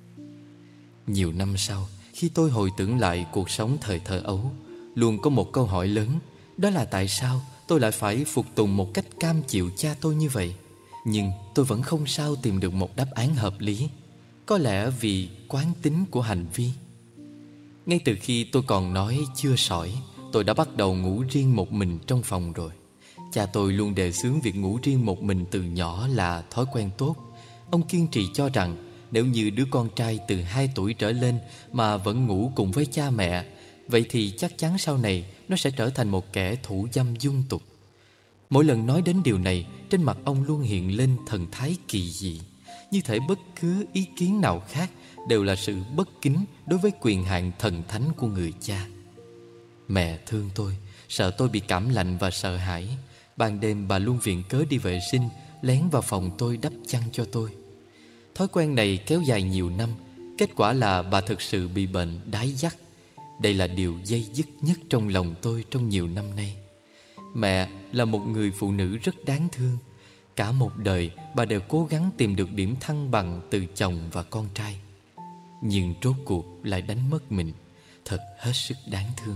Nhiều năm sau, khi tôi hồi tưởng lại cuộc sống thời thơ ấu, luôn có một câu hỏi lớn, đó là tại sao tôi lại phải phục tùng một cách cam chịu cha tôi như vậy. Nhưng tôi vẫn không sao tìm được một đáp án hợp lý. Có lẽ vì quán tính của hành vi. Ngay từ khi tôi còn nói chưa sỏi, tôi đã bắt đầu ngủ riêng một mình trong phòng rồi. Cha tôi luôn đề xướng việc ngủ riêng một mình từ nhỏ là thói quen tốt. Ông kiên trì cho rằng nếu như đứa con trai từ 2 tuổi trở lên mà vẫn ngủ cùng với cha mẹ, vậy thì chắc chắn sau này nó sẽ trở thành một kẻ thủ dâm dung tục. Mỗi lần nói đến điều này, trên mặt ông luôn hiện lên thần thái kỳ dị, như thể bất cứ ý kiến nào khác đều là sự bất kính đối với quyền hạn thần thánh của người cha. Mẹ thương tôi, sợ tôi bị cảm lạnh và sợ hãi. Ban đêm bà luôn viện cớ đi vệ sinh, lén vào phòng tôi đắp chăn cho tôi. Thói quen này kéo dài nhiều năm. Kết quả là bà thực sự bị bệnh đái dắt. Đây là điều dây dứt nhất trong lòng tôi trong nhiều năm nay. Mẹ là một người phụ nữ rất đáng thương. Cả một đời bà đều cố gắng tìm được điểm thăng bằng từ chồng và con trai, nhưng rốt cuộc lại đánh mất mình. Thật hết sức đáng thương.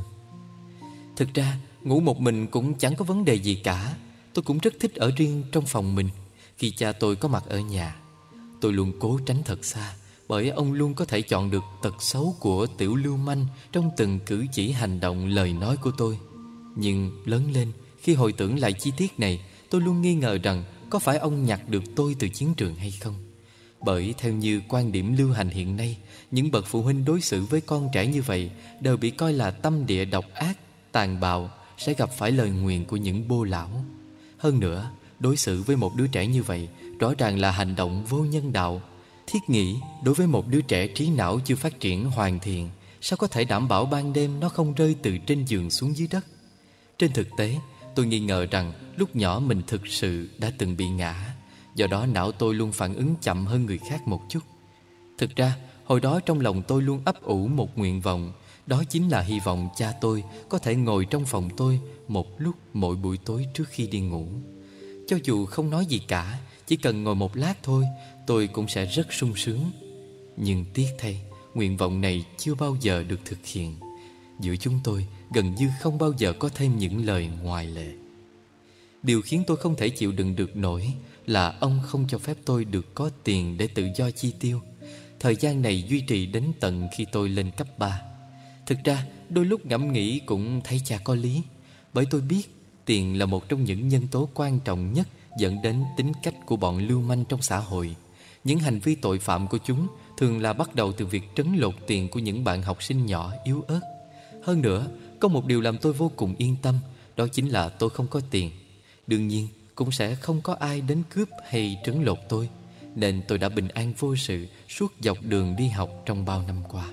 Thực ra ngủ một mình cũng chẳng có vấn đề gì cả. Tôi cũng rất thích ở riêng trong phòng mình. Khi cha tôi có mặt ở nhà, tôi luôn cố tránh thật xa, bởi ông luôn có thể chọn được tật xấu của tiểu lưu manh trong từng cử chỉ hành động lời nói của tôi. Nhưng lớn lên, khi hồi tưởng lại chi tiết này, tôi luôn nghi ngờ rằng có phải ông nhặt được tôi từ chiến trường hay không. Bởi theo như quan điểm lưu hành hiện nay, những bậc phụ huynh đối xử với con trẻ như vậy đều bị coi là tâm địa độc ác, tàn bạo, sẽ gặp phải lời nguyền của những bô lão. Hơn nữa, đối xử với một đứa trẻ như vậy rõ ràng là hành động vô nhân đạo. Thiết nghĩ đối với một đứa trẻ trí não chưa phát triển hoàn thiện, sao có thể đảm bảo ban đêm nó không rơi từ trên giường xuống dưới đất. Trên thực tế, tôi nghi ngờ rằng lúc nhỏ mình thực sự đã từng bị ngã. Do đó não tôi luôn phản ứng chậm hơn người khác một chút. Thực ra, hồi đó trong lòng tôi luôn ấp ủ một nguyện vọng. Đó chính là hy vọng cha tôi có thể ngồi trong phòng tôi một lúc mỗi buổi tối trước khi đi ngủ. Cho dù không nói gì cả, chỉ cần ngồi một lát thôi, tôi cũng sẽ rất sung sướng. Nhưng tiếc thay, nguyện vọng này chưa bao giờ được thực hiện. Giữa chúng tôi gần như không bao giờ có thêm những lời ngoài lệ. Điều khiến tôi không thể chịu đựng được nổi là ông không cho phép tôi được có tiền để tự do chi tiêu. Thời gian này duy trì đến tận khi tôi lên cấp 3. Thực ra đôi lúc ngẫm nghĩ cũng thấy cha có lý. Bởi tôi biết tiền là một trong những nhân tố quan trọng nhất dẫn đến tính cách của bọn lưu manh trong xã hội. Những hành vi tội phạm của chúng thường là bắt đầu từ việc trấn lột tiền của những bạn học sinh nhỏ yếu ớt. Hơn nữa, có một điều làm tôi vô cùng yên tâm, đó chính là tôi không có tiền. Đương nhiên, cũng sẽ không có ai đến cướp hay trấn lột tôi, nên tôi đã bình an vô sự suốt dọc đường đi học trong bao năm qua.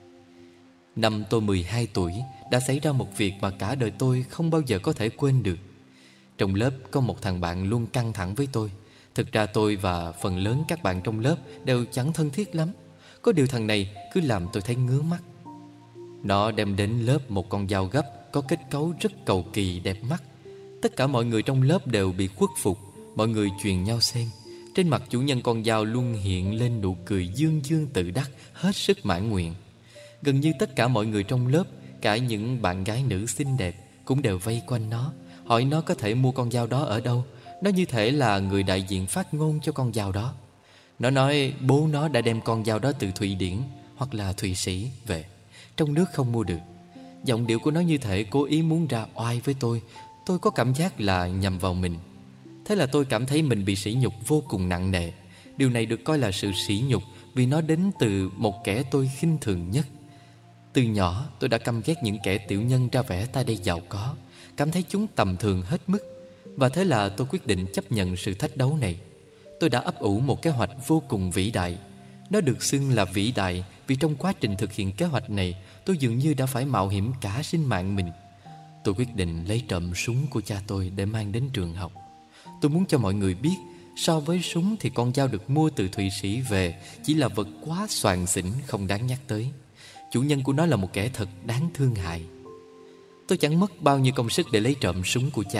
Năm tôi 12 tuổi, đã xảy ra một việc mà cả đời tôi không bao giờ có thể quên được. Trong lớp có một thằng bạn luôn căng thẳng với tôi. Thực ra tôi và phần lớn các bạn trong lớp đều chẳng thân thiết lắm. Có điều thằng này cứ làm tôi thấy ngứa mắt. Nó đem đến lớp một con dao gấp có kết cấu rất cầu kỳ đẹp mắt. Tất cả mọi người trong lớp đều bị khuất phục. Mọi người truyền nhau xem. Trên mặt chủ nhân con dao luôn hiện lên nụ cười dương dương tự đắc, hết sức mãn nguyện. Gần như tất cả mọi người trong lớp, cả những bạn gái nữ xinh đẹp cũng đều vây quanh nó, hỏi nó có thể mua con dao đó ở đâu. Nó như thể là người đại diện phát ngôn cho con dao đó. Nó nói bố nó đã đem con dao đó từ Thụy Điển hoặc là Thụy Sĩ về, trong nước không mua được. Giọng điệu của nó như thể cố ý muốn ra oai với tôi. Tôi có cảm giác là nhầm vào mình. Thế là tôi cảm thấy mình bị sỉ nhục vô cùng nặng nề. Điều này được coi là sự sỉ nhục vì nó đến từ một kẻ tôi khinh thường nhất. Từ nhỏ tôi đã căm ghét những kẻ tiểu nhân ra vẻ ta đây giàu có, cảm thấy chúng tầm thường hết mức. Và thế là tôi quyết định chấp nhận sự thách đấu này. Tôi đã ấp ủ một kế hoạch vô cùng vĩ đại. Nó được xưng là vĩ đại vì trong quá trình thực hiện kế hoạch này, tôi dường như đã phải mạo hiểm cả sinh mạng mình. Tôi quyết định lấy trộm súng của cha tôi để mang đến trường học. Tôi muốn cho mọi người biết, so với súng thì con dao được mua từ Thụy Sĩ về chỉ là vật quá xoàng xỉnh, không đáng nhắc tới. Chủ nhân của nó là một kẻ thật đáng thương hại. Tôi chẳng mất bao nhiêu công sức để lấy trộm súng của cha.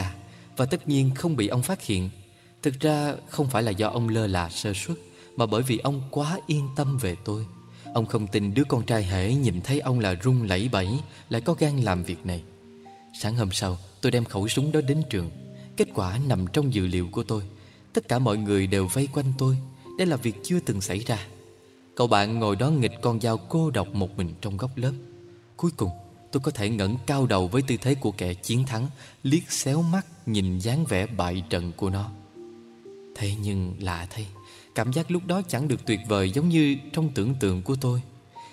và tất nhiên không bị ông phát hiện. Thực ra không phải là do ông lơ là sơ suất, mà bởi vì ông quá yên tâm về tôi. Ông không tin đứa con trai hễ nhìn thấy ông là run lẩy bẩy lại có gan làm việc này. Sáng hôm sau, tôi đem khẩu súng đó đến trường. Kết quả nằm trong dự liệu của tôi. Tất cả mọi người đều vây quanh tôi. Đây là việc chưa từng xảy ra. Cậu bạn ngồi đó nghịch con dao cô độc một mình trong góc lớp. Cuối cùng tôi có thể ngẩng cao đầu với tư thế của kẻ chiến thắng, liếc xéo mắt nhìn dáng vẻ bại trận của nó. Thế nhưng lạ thay, cảm giác lúc đó chẳng được tuyệt vời giống như trong tưởng tượng của tôi.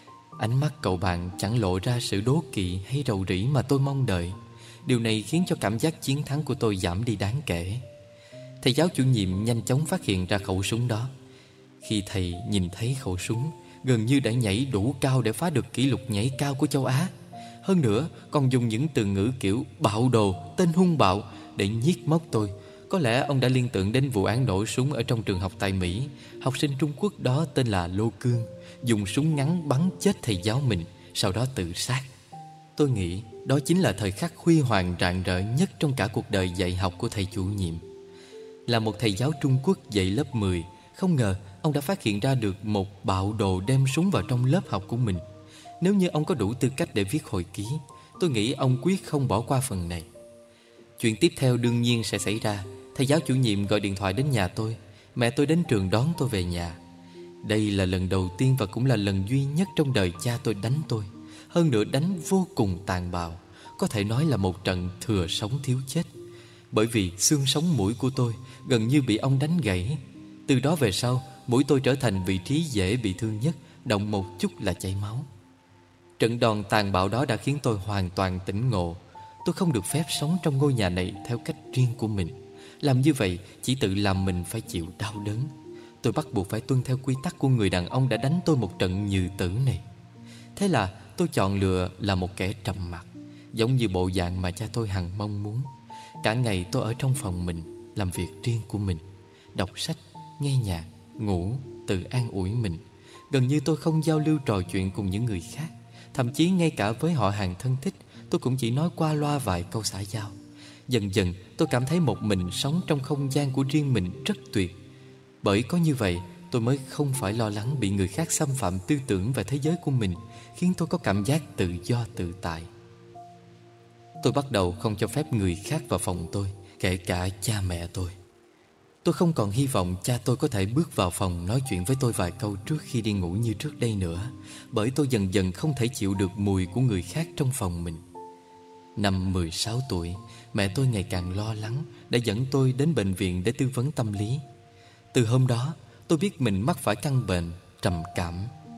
Ánh mắt cậu bạn chẳng lộ ra sự đố kỵ hay rầu rĩ mà tôi mong đợi. Điều này khiến cho cảm giác chiến thắng của tôi giảm đi đáng kể. Thầy giáo chủ nhiệm nhanh chóng phát hiện ra khẩu súng đó. Khi thầy nhìn thấy khẩu súng, gần như đã nhảy đủ cao để phá được kỷ lục nhảy cao của châu Á. Hơn nữa còn dùng những từ ngữ kiểu bạo đồ, tên hung bạo để nhiếc móc tôi. Có lẽ ông đã liên tưởng đến vụ án nổ súng ở trong trường học tại Mỹ. Học sinh Trung Quốc đó tên là Lô Cương dùng súng ngắn bắn chết thầy giáo mình, sau đó tự sát. Tôi nghĩ đó chính là thời khắc huy hoàng rạng rỡ nhất trong cả cuộc đời dạy học của thầy chủ nhiệm. Là một thầy giáo Trung Quốc dạy lớp 10, không ngờ ông đã phát hiện ra được một bạo đồ đem súng vào trong lớp học của mình. Nếu như ông có đủ tư cách để viết hồi ký, tôi nghĩ ông quyết không bỏ qua phần này. Chuyện tiếp theo đương nhiên sẽ xảy ra. Thầy giáo chủ nhiệm gọi điện thoại đến nhà tôi. Mẹ tôi đến trường đón tôi về nhà. Đây là lần đầu tiên và cũng là lần duy nhất trong đời cha tôi đánh tôi. Hơn nữa đánh vô cùng tàn bạo. Có thể nói là một trận thừa sống thiếu chết. Bởi vì xương sống mũi của tôi gần như bị ông đánh gãy. Từ đó về sau, mũi tôi trở thành vị trí dễ bị thương nhất, động một chút là chảy máu. Trận đòn tàn bạo đó đã khiến tôi hoàn toàn tỉnh ngộ. Tôi không được phép sống trong ngôi nhà này theo cách riêng của mình. Làm như vậy chỉ tự làm mình phải chịu đau đớn. Tôi bắt buộc phải tuân theo quy tắc của người đàn ông đã đánh tôi một trận nhừ tử này. Thế là tôi chọn lựa là một kẻ trầm mặc, giống như bộ dạng mà cha tôi hằng mong muốn. Cả ngày tôi ở trong phòng mình, làm việc riêng của mình, đọc sách, nghe nhạc, ngủ, tự an ủi mình. Gần như tôi không giao lưu trò chuyện cùng những người khác. Thậm chí ngay cả với họ hàng thân thích, tôi cũng chỉ nói qua loa vài câu xã giao. Dần dần tôi cảm thấy một mình sống trong không gian của riêng mình rất tuyệt. Bởi có như vậy tôi mới không phải lo lắng bị người khác xâm phạm tư tưởng và thế giới của mình, khiến tôi có cảm giác tự do tự tại. Tôi bắt đầu không cho phép người khác vào phòng tôi, kể cả cha mẹ tôi. Tôi không còn hy vọng cha tôi có thể bước vào phòng nói chuyện với tôi vài câu trước khi đi ngủ như trước đây nữa, bởi tôi dần dần không thể chịu được mùi của người khác trong phòng mình. Năm 16 tuổi, mẹ tôi ngày càng lo lắng đã dẫn tôi đến bệnh viện để tư vấn tâm lý. Từ hôm đó, tôi biết mình mắc phải căn bệnh trầm cảm.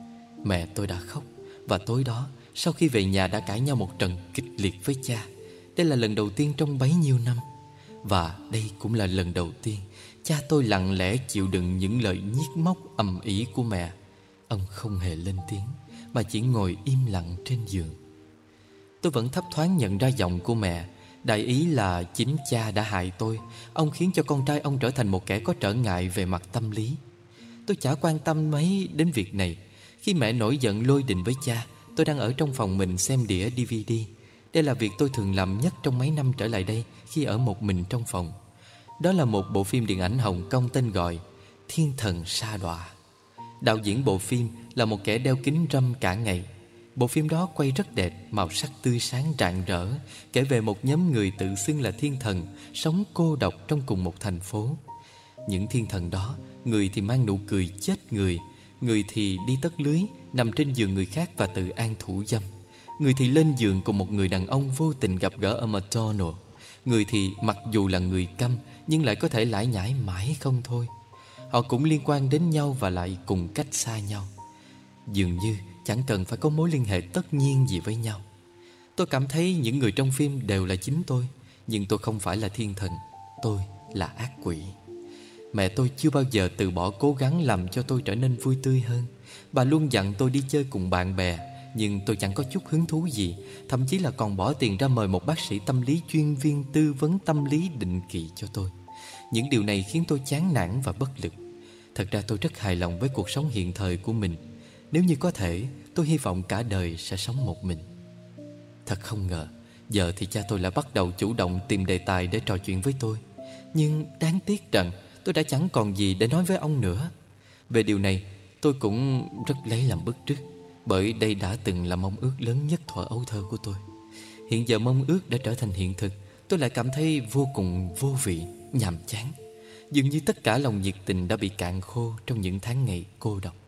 Mẹ tôi đã khóc, và tối đó, sau khi về nhà đã cãi nhau một trận kịch liệt với cha. Đây là lần đầu tiên trong bấy nhiêu năm. Và đây cũng là lần đầu tiên cha tôi lặng lẽ chịu đựng những lời nhiếc móc ầm ĩ của mẹ. Ông không hề lên tiếng, mà chỉ ngồi im lặng trên giường. Tôi vẫn thấp thoáng nhận ra giọng của mẹ. Đại ý là chính cha đã hại tôi. Ông khiến cho con trai ông trở thành một kẻ có trở ngại về mặt tâm lý. Tôi chả quan tâm mấy đến việc này. Khi mẹ nổi giận lôi đình với cha, tôi đang ở trong phòng mình xem đĩa DVD. Đây là việc tôi thường làm nhất trong mấy năm trở lại đây khi ở một mình trong phòng. Đó là một bộ phim điện ảnh Hồng Kông tên gọi Thiên Thần Sa Đọa. Đạo diễn bộ phim là một kẻ đeo kính râm cả ngày. Bộ phim đó quay rất đẹp, màu sắc tươi sáng rạng rỡ, kể về một nhóm người tự xưng là thiên thần sống cô độc trong cùng một thành phố. Những thiên thần đó, người thì mang nụ cười chết người, người thì đi tất lưới, nằm trên giường người khác và tự an thủ dâm. Người thì lên giường cùng một người đàn ông vô tình gặp gỡ ở McDonald's. Người thì mặc dù là người câm nhưng lại có thể lải nhải mãi không thôi. Họ cũng liên quan đến nhau và lại cùng cách xa nhau. Dường như chẳng cần phải có mối liên hệ tất nhiên gì với nhau. Tôi cảm thấy những người trong phim đều là chính tôi, nhưng tôi không phải là thiên thần. Tôi là ác quỷ. Mẹ tôi chưa bao giờ từ bỏ cố gắng làm cho tôi trở nên vui tươi hơn. Bà luôn dặn tôi đi chơi cùng bạn bè, nhưng tôi chẳng có chút hứng thú gì. Thậm chí là còn bỏ tiền ra mời một bác sĩ tâm lý chuyên viên tư vấn tâm lý định kỳ cho tôi. Những điều này khiến tôi chán nản và bất lực. Thật ra tôi rất hài lòng với cuộc sống hiện thời của mình. Nếu như có thể, tôi hy vọng cả đời sẽ sống một mình. Thật không ngờ, Giờ thì cha tôi lại bắt đầu chủ động tìm đề tài để trò chuyện với tôi. Nhưng đáng tiếc rằng tôi đã chẳng còn gì để nói với ông nữa. Về điều này tôi cũng rất lấy làm bức rứt, bởi đây đã từng là mong ước lớn nhất thuở ấu thơ của tôi. Hiện giờ mong ước đã trở thành hiện thực, tôi lại cảm thấy vô cùng vô vị, nhàm chán. Dường như tất cả lòng nhiệt tình đã bị cạn khô trong những tháng ngày cô độc.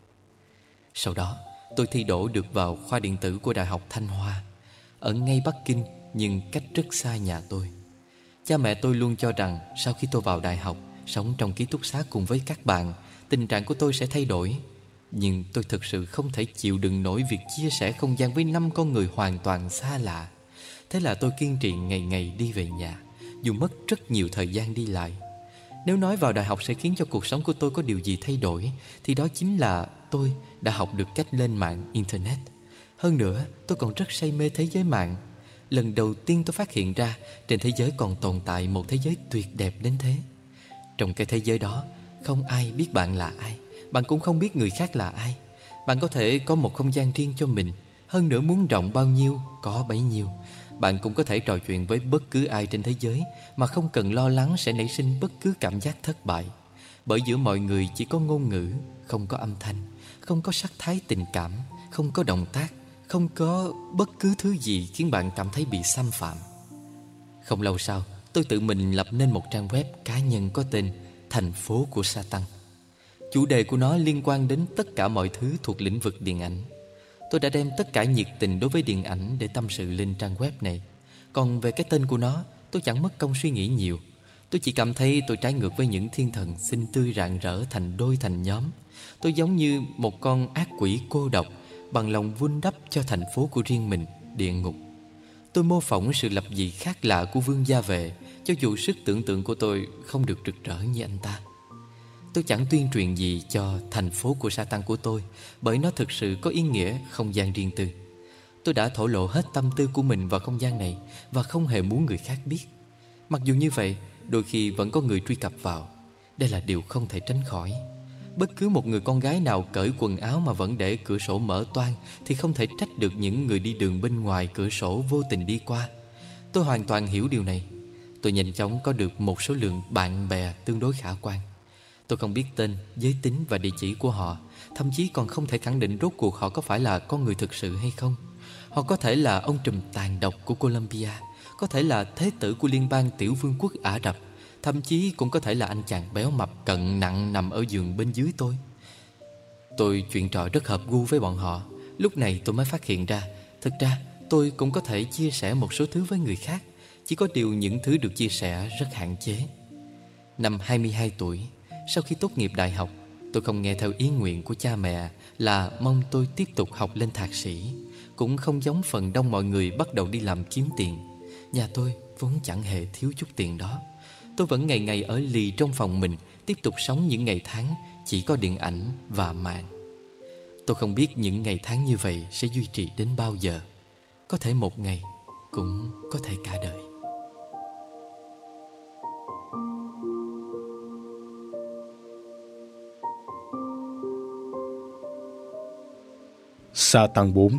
Sau đó tôi thi đỗ được vào khoa điện tử của Đại học Thanh Hoa, ở ngay Bắc Kinh nhưng cách rất xa nhà tôi. Cha mẹ tôi luôn cho rằng sau khi tôi vào đại học, sống trong ký túc xá cùng với các bạn, tình trạng của tôi sẽ thay đổi. Nhưng tôi thực sự không thể chịu đựng nổi việc chia sẻ không gian với 5 con người hoàn toàn xa lạ. Thế là tôi kiên trì ngày ngày đi về nhà, dù mất rất nhiều thời gian đi lại. Nếu nói vào đại học sẽ khiến cho cuộc sống của tôi có điều gì thay đổi, thì đó chính là tôi đã học được cách lên mạng Internet. Hơn nữa, tôi còn rất say mê thế giới mạng. Lần đầu tiên tôi phát hiện ra trên thế giới còn tồn tại một thế giới tuyệt đẹp đến thế. Trong cái thế giới đó, không ai biết bạn là ai, bạn cũng không biết người khác là ai. Bạn có thể có một không gian riêng cho mình, hơn nữa muốn rộng bao nhiêu có bấy nhiêu. Bạn cũng có thể trò chuyện với bất cứ ai trên thế giới mà không cần lo lắng sẽ nảy sinh bất cứ cảm giác thất bại. Bởi giữa mọi người chỉ có ngôn ngữ, không có âm thanh, không có sắc thái tình cảm, không có động tác, không có bất cứ thứ gì khiến bạn cảm thấy bị xâm phạm. Không lâu sau, tôi tự mình lập nên một trang web cá nhân có tên Thành phố của Satan. Chủ đề của nó liên quan đến tất cả mọi thứ thuộc lĩnh vực điện ảnh. Tôi đã đem tất cả nhiệt tình đối với điện ảnh để tâm sự lên trang web này. Còn về cái tên của nó, tôi chẳng mất công suy nghĩ nhiều. Tôi chỉ cảm thấy tôi trái ngược với những thiên thần xinh tươi rạng rỡ thành đôi thành nhóm. Tôi giống như một con ác quỷ cô độc, bằng lòng vun đắp cho thành phố của riêng mình, địa ngục. Tôi mô phỏng sự lập dị khác lạ của Vương Gia Vệ, cho dù sức tưởng tượng của tôi không được rực rỡ như anh ta. Tôi chẳng tuyên truyền gì cho thành phố của Satan của tôi, bởi nó thực sự có ý nghĩa không gian riêng tư. Tôi đã thổ lộ hết tâm tư của mình vào không gian này và không hề muốn người khác biết. Mặc dù như vậy, đôi khi vẫn có người truy cập vào. Đây là điều không thể tránh khỏi. Bất cứ một người con gái nào cởi quần áo mà vẫn để cửa sổ mở toang thì không thể trách được những người đi đường bên ngoài cửa sổ vô tình đi qua. Tôi hoàn toàn hiểu điều này. Tôi nhanh chóng có được một số lượng bạn bè tương đối khả quan. Tôi không biết tên, giới tính và địa chỉ của họ, thậm chí còn không thể khẳng định rốt cuộc họ có phải là con người thực sự hay không. Họ có thể là ông trùm tàn độc của Colombia, có thể là thế tử của Liên bang Tiểu Vương quốc Ả Rập, thậm chí cũng có thể là anh chàng béo mập cận nặng nằm ở giường bên dưới tôi. Tôi chuyện trò rất hợp gu với bọn họ. Lúc này tôi mới phát hiện ra, thực ra tôi cũng có thể chia sẻ một số thứ với người khác. Chỉ có điều những thứ được chia sẻ rất hạn chế. Năm 22 tuổi, sau khi tốt nghiệp đại học, tôi không nghe theo ý nguyện của cha mẹ là mong tôi tiếp tục học lên thạc sĩ. Cũng không giống phần đông mọi người bắt đầu đi làm kiếm tiền. Nhà tôi vốn chẳng hề thiếu chút tiền đó. Tôi vẫn ngày ngày ở lì trong phòng mình, tiếp tục sống những ngày tháng chỉ có điện ảnh và mạng. Tôi không biết những ngày tháng như vậy sẽ duy trì đến bao giờ. Có thể một ngày, cũng có thể cả đời. Satan 4.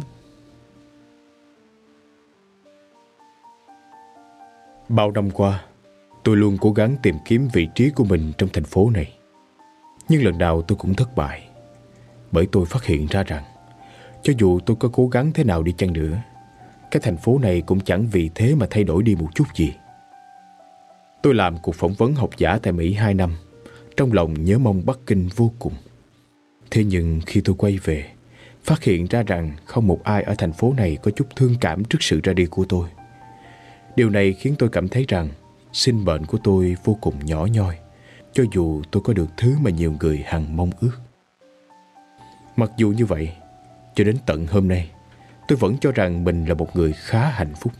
Bao năm qua, tôi luôn cố gắng tìm kiếm vị trí của mình trong thành phố này. Nhưng lần nào tôi cũng thất bại. Bởi tôi phát hiện ra rằng, cho dù tôi có cố gắng thế nào đi chăng nữa, cái thành phố này cũng chẳng vì thế mà thay đổi đi một chút gì. Tôi làm cuộc phỏng vấn học giả tại Mỹ 2 năm, trong lòng nhớ mong Bắc Kinh vô cùng. Thế nhưng khi tôi quay về, phát hiện ra rằng không một ai ở thành phố này có chút thương cảm trước sự ra đi của tôi. Điều này khiến tôi cảm thấy rằng sinh mệnh của tôi vô cùng nhỏ nhoi, cho dù tôi có được thứ mà nhiều người hằng mong ước. Mặc dù như vậy, cho đến tận hôm nay, tôi vẫn cho rằng mình là một người khá hạnh phúc.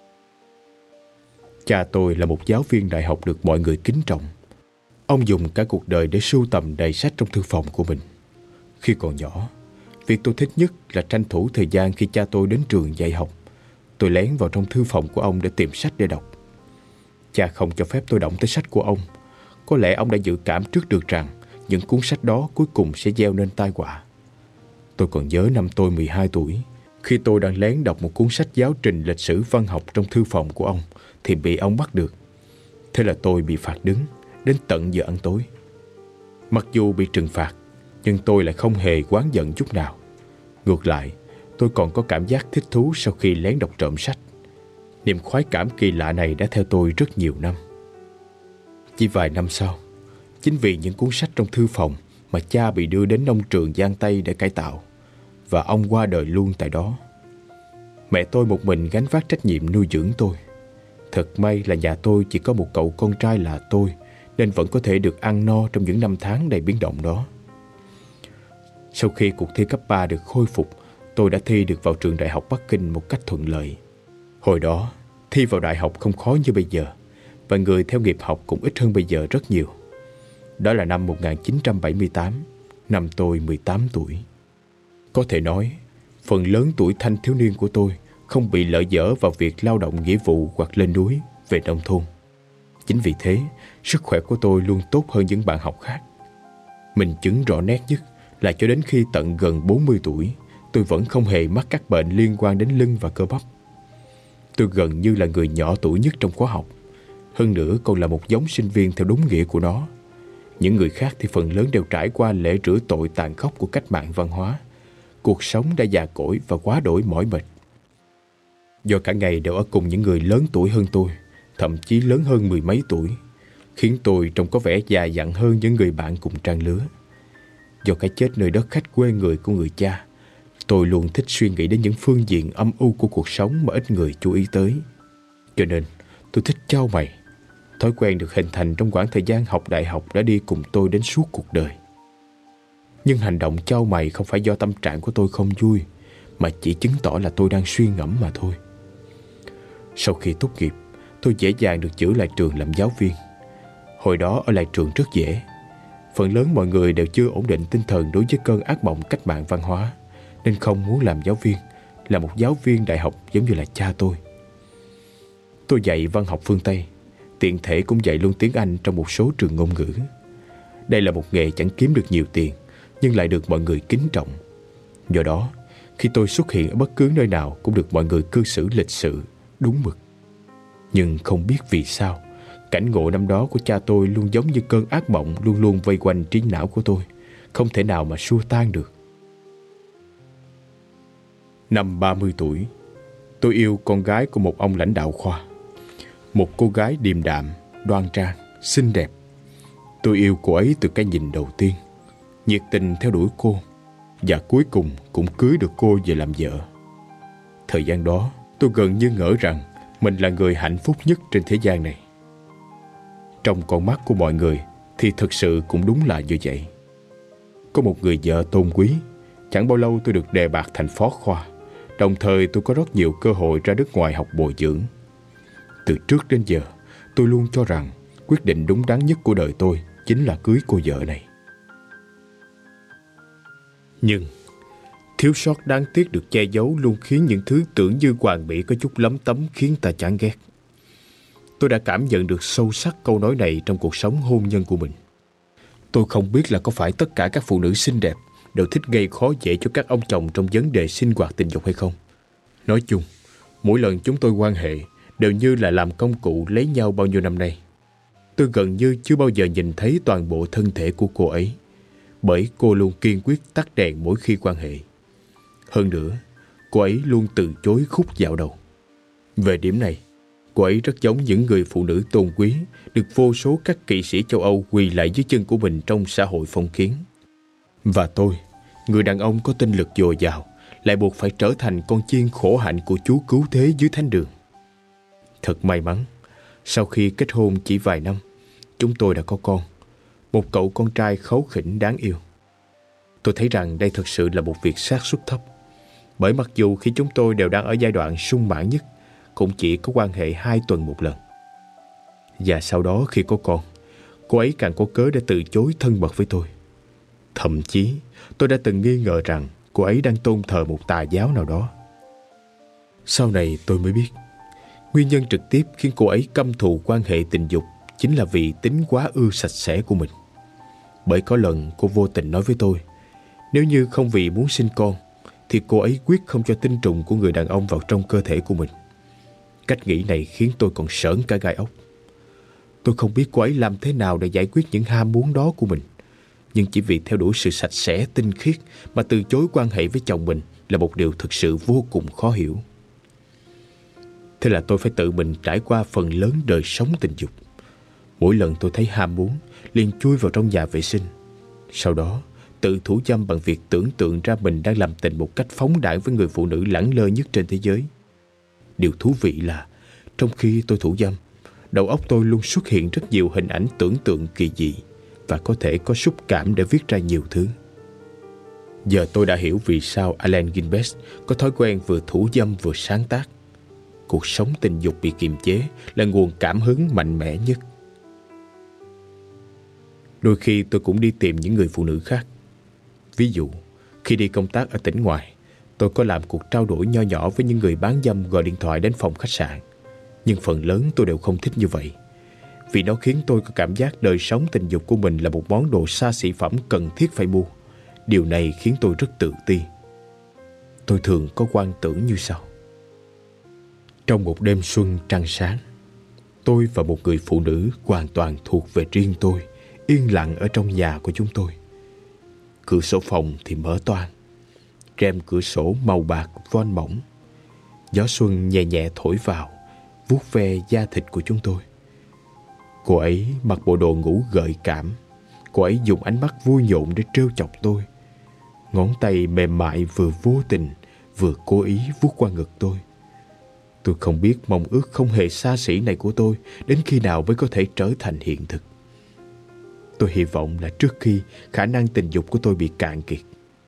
Cha tôi là một giáo viên đại học được mọi người kính trọng. Ông dùng cả cuộc đời để sưu tầm đầy sách trong thư phòng của mình. Khi còn nhỏ, việc tôi thích nhất là tranh thủ thời gian khi cha tôi đến trường dạy học. Tôi lén vào trong thư phòng của ông để tìm sách để đọc. Cha không cho phép tôi động tới sách của ông. Có lẽ ông đã dự cảm trước được rằng những cuốn sách đó cuối cùng sẽ gieo nên tai họa. Tôi còn nhớ năm tôi 12 tuổi, Khi tôi đang lén đọc một cuốn sách giáo trình lịch sử văn học trong thư phòng của ông thì bị ông bắt được. Thế là tôi bị phạt đứng đến tận giờ ăn tối. Mặc dù bị trừng phạt, nhưng tôi lại không hề oán giận chút nào. Ngược lại, tôi còn có cảm giác thích thú sau khi lén đọc trộm sách. Niềm khoái cảm kỳ lạ này đã theo tôi rất nhiều năm. Chỉ vài năm sau, chính vì những cuốn sách trong thư phòng mà cha bị đưa đến nông trường Giang Tây để cải tạo, và ông qua đời luôn tại đó. Mẹ tôi một mình gánh vác trách nhiệm nuôi dưỡng tôi. Thật may là nhà tôi chỉ có một cậu con trai là tôi, nên vẫn có thể được ăn no trong những năm tháng đầy biến động đó. Sau khi cuộc thi cấp 3 được khôi phục, tôi đã thi được vào trường đại học Bắc Kinh một cách thuận lợi. Hồi đó, thi vào đại học không khó như bây giờ, và người theo nghiệp học cũng ít hơn bây giờ rất nhiều. Đó là năm 1978, năm tôi 18 tuổi. Có thể nói, phần lớn tuổi thanh thiếu niên của tôi không bị lỡ dở vào việc lao động nghĩa vụ hoặc lên núi, về nông thôn. Chính vì thế, sức khỏe của tôi luôn tốt hơn những bạn học khác. Minh chứng rõ nét nhất là cho đến khi tận gần 40 tuổi, tôi vẫn không hề mắc các bệnh liên quan đến lưng và cơ bắp. Tôi gần như là người nhỏ tuổi nhất trong khóa học. Hơn nữa còn là một giống sinh viên theo đúng nghĩa của nó. Những người khác thì phần lớn đều trải qua lễ rửa tội tàn khốc của cách mạng văn hóa. Cuộc sống đã già cỗi và quá đỗi mỏi mệt. Do cả ngày đều ở cùng những người lớn tuổi hơn tôi, thậm chí lớn hơn mười mấy tuổi, khiến tôi trông có vẻ già dặn hơn những người bạn cùng trang lứa. Do cái chết nơi đất khách quê người của người cha, tôi luôn thích suy nghĩ đến những phương diện âm u của cuộc sống mà ít người chú ý tới. Cho nên tôi thích chau mày. Thói quen được hình thành trong quãng thời gian học đại học đã đi cùng tôi đến suốt cuộc đời. Nhưng hành động chau mày không phải do tâm trạng của tôi không vui, mà chỉ chứng tỏ là tôi đang suy ngẫm mà thôi. Sau khi tốt nghiệp, tôi dễ dàng được giữ lại trường làm giáo viên. Hồi đó ở lại trường rất dễ. Phần lớn mọi người đều chưa ổn định tinh thần đối với cơn ác mộng cách mạng văn hóa, nên không muốn làm giáo viên, là một giáo viên đại học giống như là cha tôi. Tôi dạy văn học phương Tây, tiện thể cũng dạy luôn tiếng Anh trong một số trường ngôn ngữ. Đây là một nghề chẳng kiếm được nhiều tiền, nhưng lại được mọi người kính trọng. Do đó, khi tôi xuất hiện ở bất cứ nơi nào cũng được mọi người cư xử lịch sự, đúng mực. Nhưng không biết vì sao, cảnh ngộ năm đó của cha tôi luôn giống như cơn ác mộng luôn luôn vây quanh trí não của tôi, không thể nào mà xua tan được. Năm 30 tuổi, tôi yêu con gái của một ông lãnh đạo khoa. Một cô gái điềm đạm, đoan trang, xinh đẹp. Tôi yêu cô ấy từ cái nhìn đầu tiên, nhiệt tình theo đuổi cô, và cuối cùng cũng cưới được cô về làm vợ. Thời gian đó, tôi gần như ngỡ rằng mình là người hạnh phúc nhất trên thế gian này. Trong con mắt của mọi người thì thực sự cũng đúng là như vậy. Có một người vợ tôn quý, chẳng bao lâu tôi được đề bạt thành phó khoa. Đồng thời tôi có rất nhiều cơ hội ra nước ngoài học bồi dưỡng. Từ trước đến giờ, tôi luôn cho rằng quyết định đúng đắn nhất của đời tôi chính là cưới cô vợ này. Nhưng thiếu sót đáng tiếc được che giấu luôn khiến những thứ tưởng như hoàn mỹ có chút lấm tấm khiến ta chán ghét. Tôi đã cảm nhận được sâu sắc câu nói này trong cuộc sống hôn nhân của mình. Tôi không biết là có phải tất cả các phụ nữ xinh đẹp đều thích gây khó dễ cho các ông chồng trong vấn đề sinh hoạt tình dục hay không. Nói chung, mỗi lần chúng tôi quan hệ đều như là làm công cụ lấy nhau bao nhiêu năm nay. Tôi gần như chưa bao giờ nhìn thấy toàn bộ thân thể của cô ấy, bởi cô luôn kiên quyết tắt đèn mỗi khi quan hệ. Hơn nữa, cô ấy luôn từ chối khúc dạo đầu. Về điểm này, cô ấy rất giống những người phụ nữ tôn quý được vô số các kỵ sĩ châu Âu quỳ lại dưới chân của mình trong xã hội phong kiến. Và tôi, người đàn ông có tinh lực dồi dào, lại buộc phải trở thành con chiên khổ hạnh của Chúa cứu thế dưới thánh đường. Thật may mắn, sau khi kết hôn chỉ vài năm, chúng tôi đã có con, một cậu con trai kháu khỉnh đáng yêu. Tôi thấy rằng đây thực sự là một việc xác suất thấp, bởi mặc dù khi chúng tôi đều đang ở giai đoạn sung mãn nhất, cũng chỉ có quan hệ 2 tuần một lần. Và sau đó khi có con, cô ấy càng có cớ để từ chối thân mật với tôi. Thậm chí, tôi đã từng nghi ngờ rằng cô ấy đang tôn thờ một tà giáo nào đó. Sau này tôi mới biết, nguyên nhân trực tiếp khiến cô ấy căm thù quan hệ tình dục chính là vì tính quá ư sạch sẽ của mình. Bởi có lần cô vô tình nói với tôi, nếu như không vì muốn sinh con, thì thì cô ấy quyết không cho tinh trùng của người đàn ông vào trong cơ thể của mình. Cách nghĩ này khiến tôi còn sởn cả gai ốc. Tôi không biết cô ấy làm thế nào để giải quyết những ham muốn đó của mình, nhưng chỉ vì theo đuổi sự sạch sẽ, tinh khiết mà từ chối quan hệ với chồng mình là một điều thực sự vô cùng khó hiểu. Thế là tôi phải tự mình trải qua phần lớn đời sống tình dục. Mỗi lần tôi thấy ham muốn, liền chui vào trong nhà vệ sinh. Sau đó, tự thủ dâm bằng việc tưởng tượng ra mình đang làm tình một cách phóng đãng với người phụ nữ lẳng lơ nhất trên thế giới. Điều thú vị là, trong khi tôi thủ dâm, đầu óc tôi luôn xuất hiện rất nhiều hình ảnh tưởng tượng kỳ dị và có thể có xúc cảm để viết ra nhiều thứ. Giờ tôi đã hiểu vì sao Allen Ginsberg có thói quen vừa thủ dâm vừa sáng tác. Cuộc sống tình dục bị kiềm chế là nguồn cảm hứng mạnh mẽ nhất. Đôi khi tôi cũng đi tìm những người phụ nữ khác. Ví dụ, khi đi công tác ở tỉnh ngoài, tôi có làm cuộc trao đổi nho nhỏ với những người bán dâm gọi điện thoại đến phòng khách sạn. Nhưng phần lớn tôi đều không thích như vậy, vì nó khiến tôi có cảm giác đời sống tình dục của mình là một món đồ xa xỉ phẩm cần thiết phải mua. Điều này khiến tôi rất tự ti. Tôi thường có quan tưởng như sau. Trong một đêm xuân trăng sáng, tôi và một người phụ nữ hoàn toàn thuộc về riêng tôi, yên lặng ở trong nhà của chúng tôi. Cửa sổ phòng thì mở toang, rèm cửa sổ màu bạc voan mỏng. Gió xuân nhẹ nhẹ thổi vào, vuốt ve da thịt của chúng tôi. Cô ấy mặc bộ đồ ngủ gợi cảm. Cô ấy dùng ánh mắt vui nhộn để trêu chọc tôi. Ngón tay mềm mại vừa vô tình vừa cố ý vuốt qua ngực tôi. Tôi không biết mong ước không hề xa xỉ này của tôi đến khi nào mới có thể trở thành hiện thực. Tôi hy vọng là trước khi khả năng tình dục của tôi bị cạn kiệt.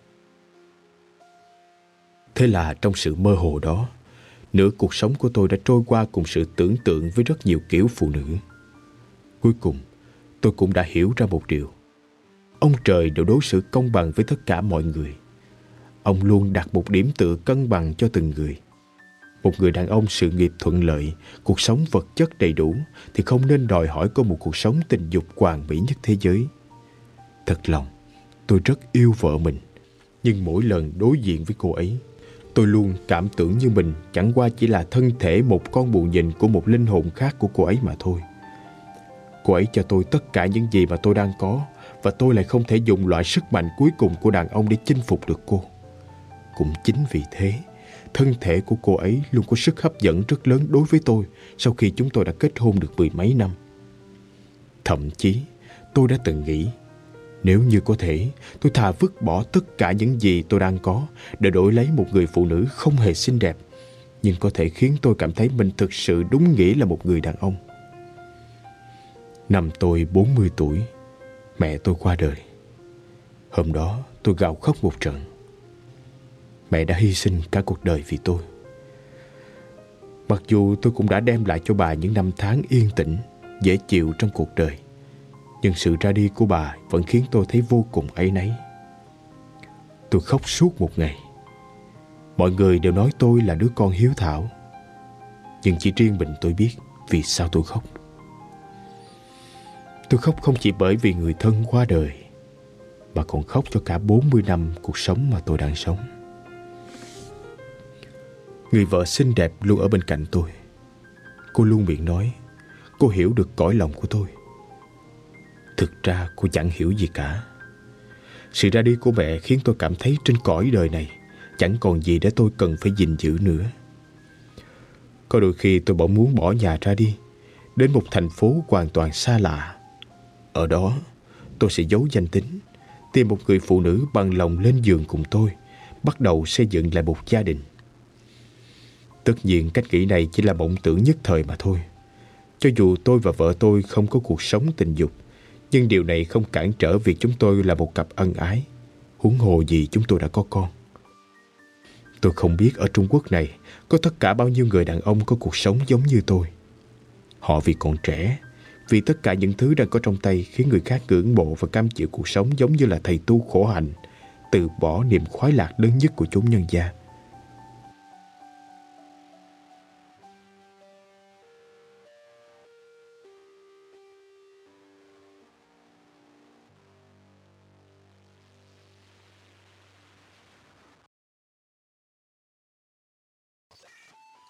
Thế là trong sự mơ hồ đó, nửa cuộc sống của tôi đã trôi qua cùng sự tưởng tượng với rất nhiều kiểu phụ nữ. Cuối cùng, tôi cũng đã hiểu ra một điều. Ông trời đều đối xử công bằng với tất cả mọi người. Ông luôn đặt một điểm tựa cân bằng cho từng người. Một người đàn ông sự nghiệp thuận lợi, cuộc sống vật chất đầy đủ thì không nên đòi hỏi có một cuộc sống tình dục hoàn mỹ nhất thế giới. Thật lòng, tôi rất yêu vợ mình. Nhưng mỗi lần đối diện với cô ấy, tôi luôn cảm tưởng như mình chẳng qua chỉ là thân thể một con bù nhìn của một linh hồn khác của cô ấy mà thôi. Cô ấy cho tôi tất cả những gì mà tôi đang có, và tôi lại không thể dùng loại sức mạnh cuối cùng của đàn ông để chinh phục được cô. Cũng chính vì thế, thân thể của cô ấy luôn có sức hấp dẫn rất lớn đối với tôi sau khi chúng tôi đã kết hôn được 10 mấy năm. Thậm chí, tôi đã từng nghĩ, nếu như có thể, tôi thà vứt bỏ tất cả những gì tôi đang có để đổi lấy một người phụ nữ không hề xinh đẹp, nhưng có thể khiến tôi cảm thấy mình thực sự đúng nghĩa là một người đàn ông. Năm tôi 40 tuổi, mẹ tôi qua đời. Hôm đó tôi gào khóc một trận. Mẹ đã hy sinh cả cuộc đời vì tôi. Mặc dù tôi cũng đã đem lại cho bà những năm tháng yên tĩnh, dễ chịu trong cuộc đời, nhưng sự ra đi của bà vẫn khiến tôi thấy vô cùng áy náy. Tôi khóc suốt một ngày. Mọi người đều nói tôi là đứa con hiếu thảo, nhưng chỉ riêng mình tôi biết vì sao tôi khóc. Tôi khóc không chỉ bởi vì người thân qua đời, mà còn khóc cho cả 40 năm cuộc sống mà tôi đang sống. Người vợ xinh đẹp luôn ở bên cạnh tôi. Cô luôn miệng nói cô hiểu được cõi lòng của tôi. Thực ra cô chẳng hiểu gì cả. Sự ra đi của mẹ khiến tôi cảm thấy trên cõi đời này chẳng còn gì để tôi cần phải gìn giữ nữa. Có đôi khi tôi bỗng muốn bỏ nhà ra đi, đến một thành phố hoàn toàn xa lạ. Ở đó tôi sẽ giấu danh tính, tìm một người phụ nữ bằng lòng lên giường cùng tôi, bắt đầu xây dựng lại một gia đình. Tất nhiên cách nghĩ này chỉ là mộng tưởng nhất thời mà thôi. Cho dù tôi và vợ tôi không có cuộc sống tình dục, nhưng điều này không cản trở việc chúng tôi là một cặp ân ái. Huống hồ gì chúng tôi đã có con. Tôi không biết ở Trung Quốc này có tất cả bao nhiêu người đàn ông có cuộc sống giống như tôi. Họ vì còn trẻ, vì tất cả những thứ đang có trong tay khiến người khác ngưỡng mộ và cam chịu cuộc sống giống như là thầy tu khổ hạnh, từ bỏ niềm khoái lạc lớn nhất của chốn nhân gian.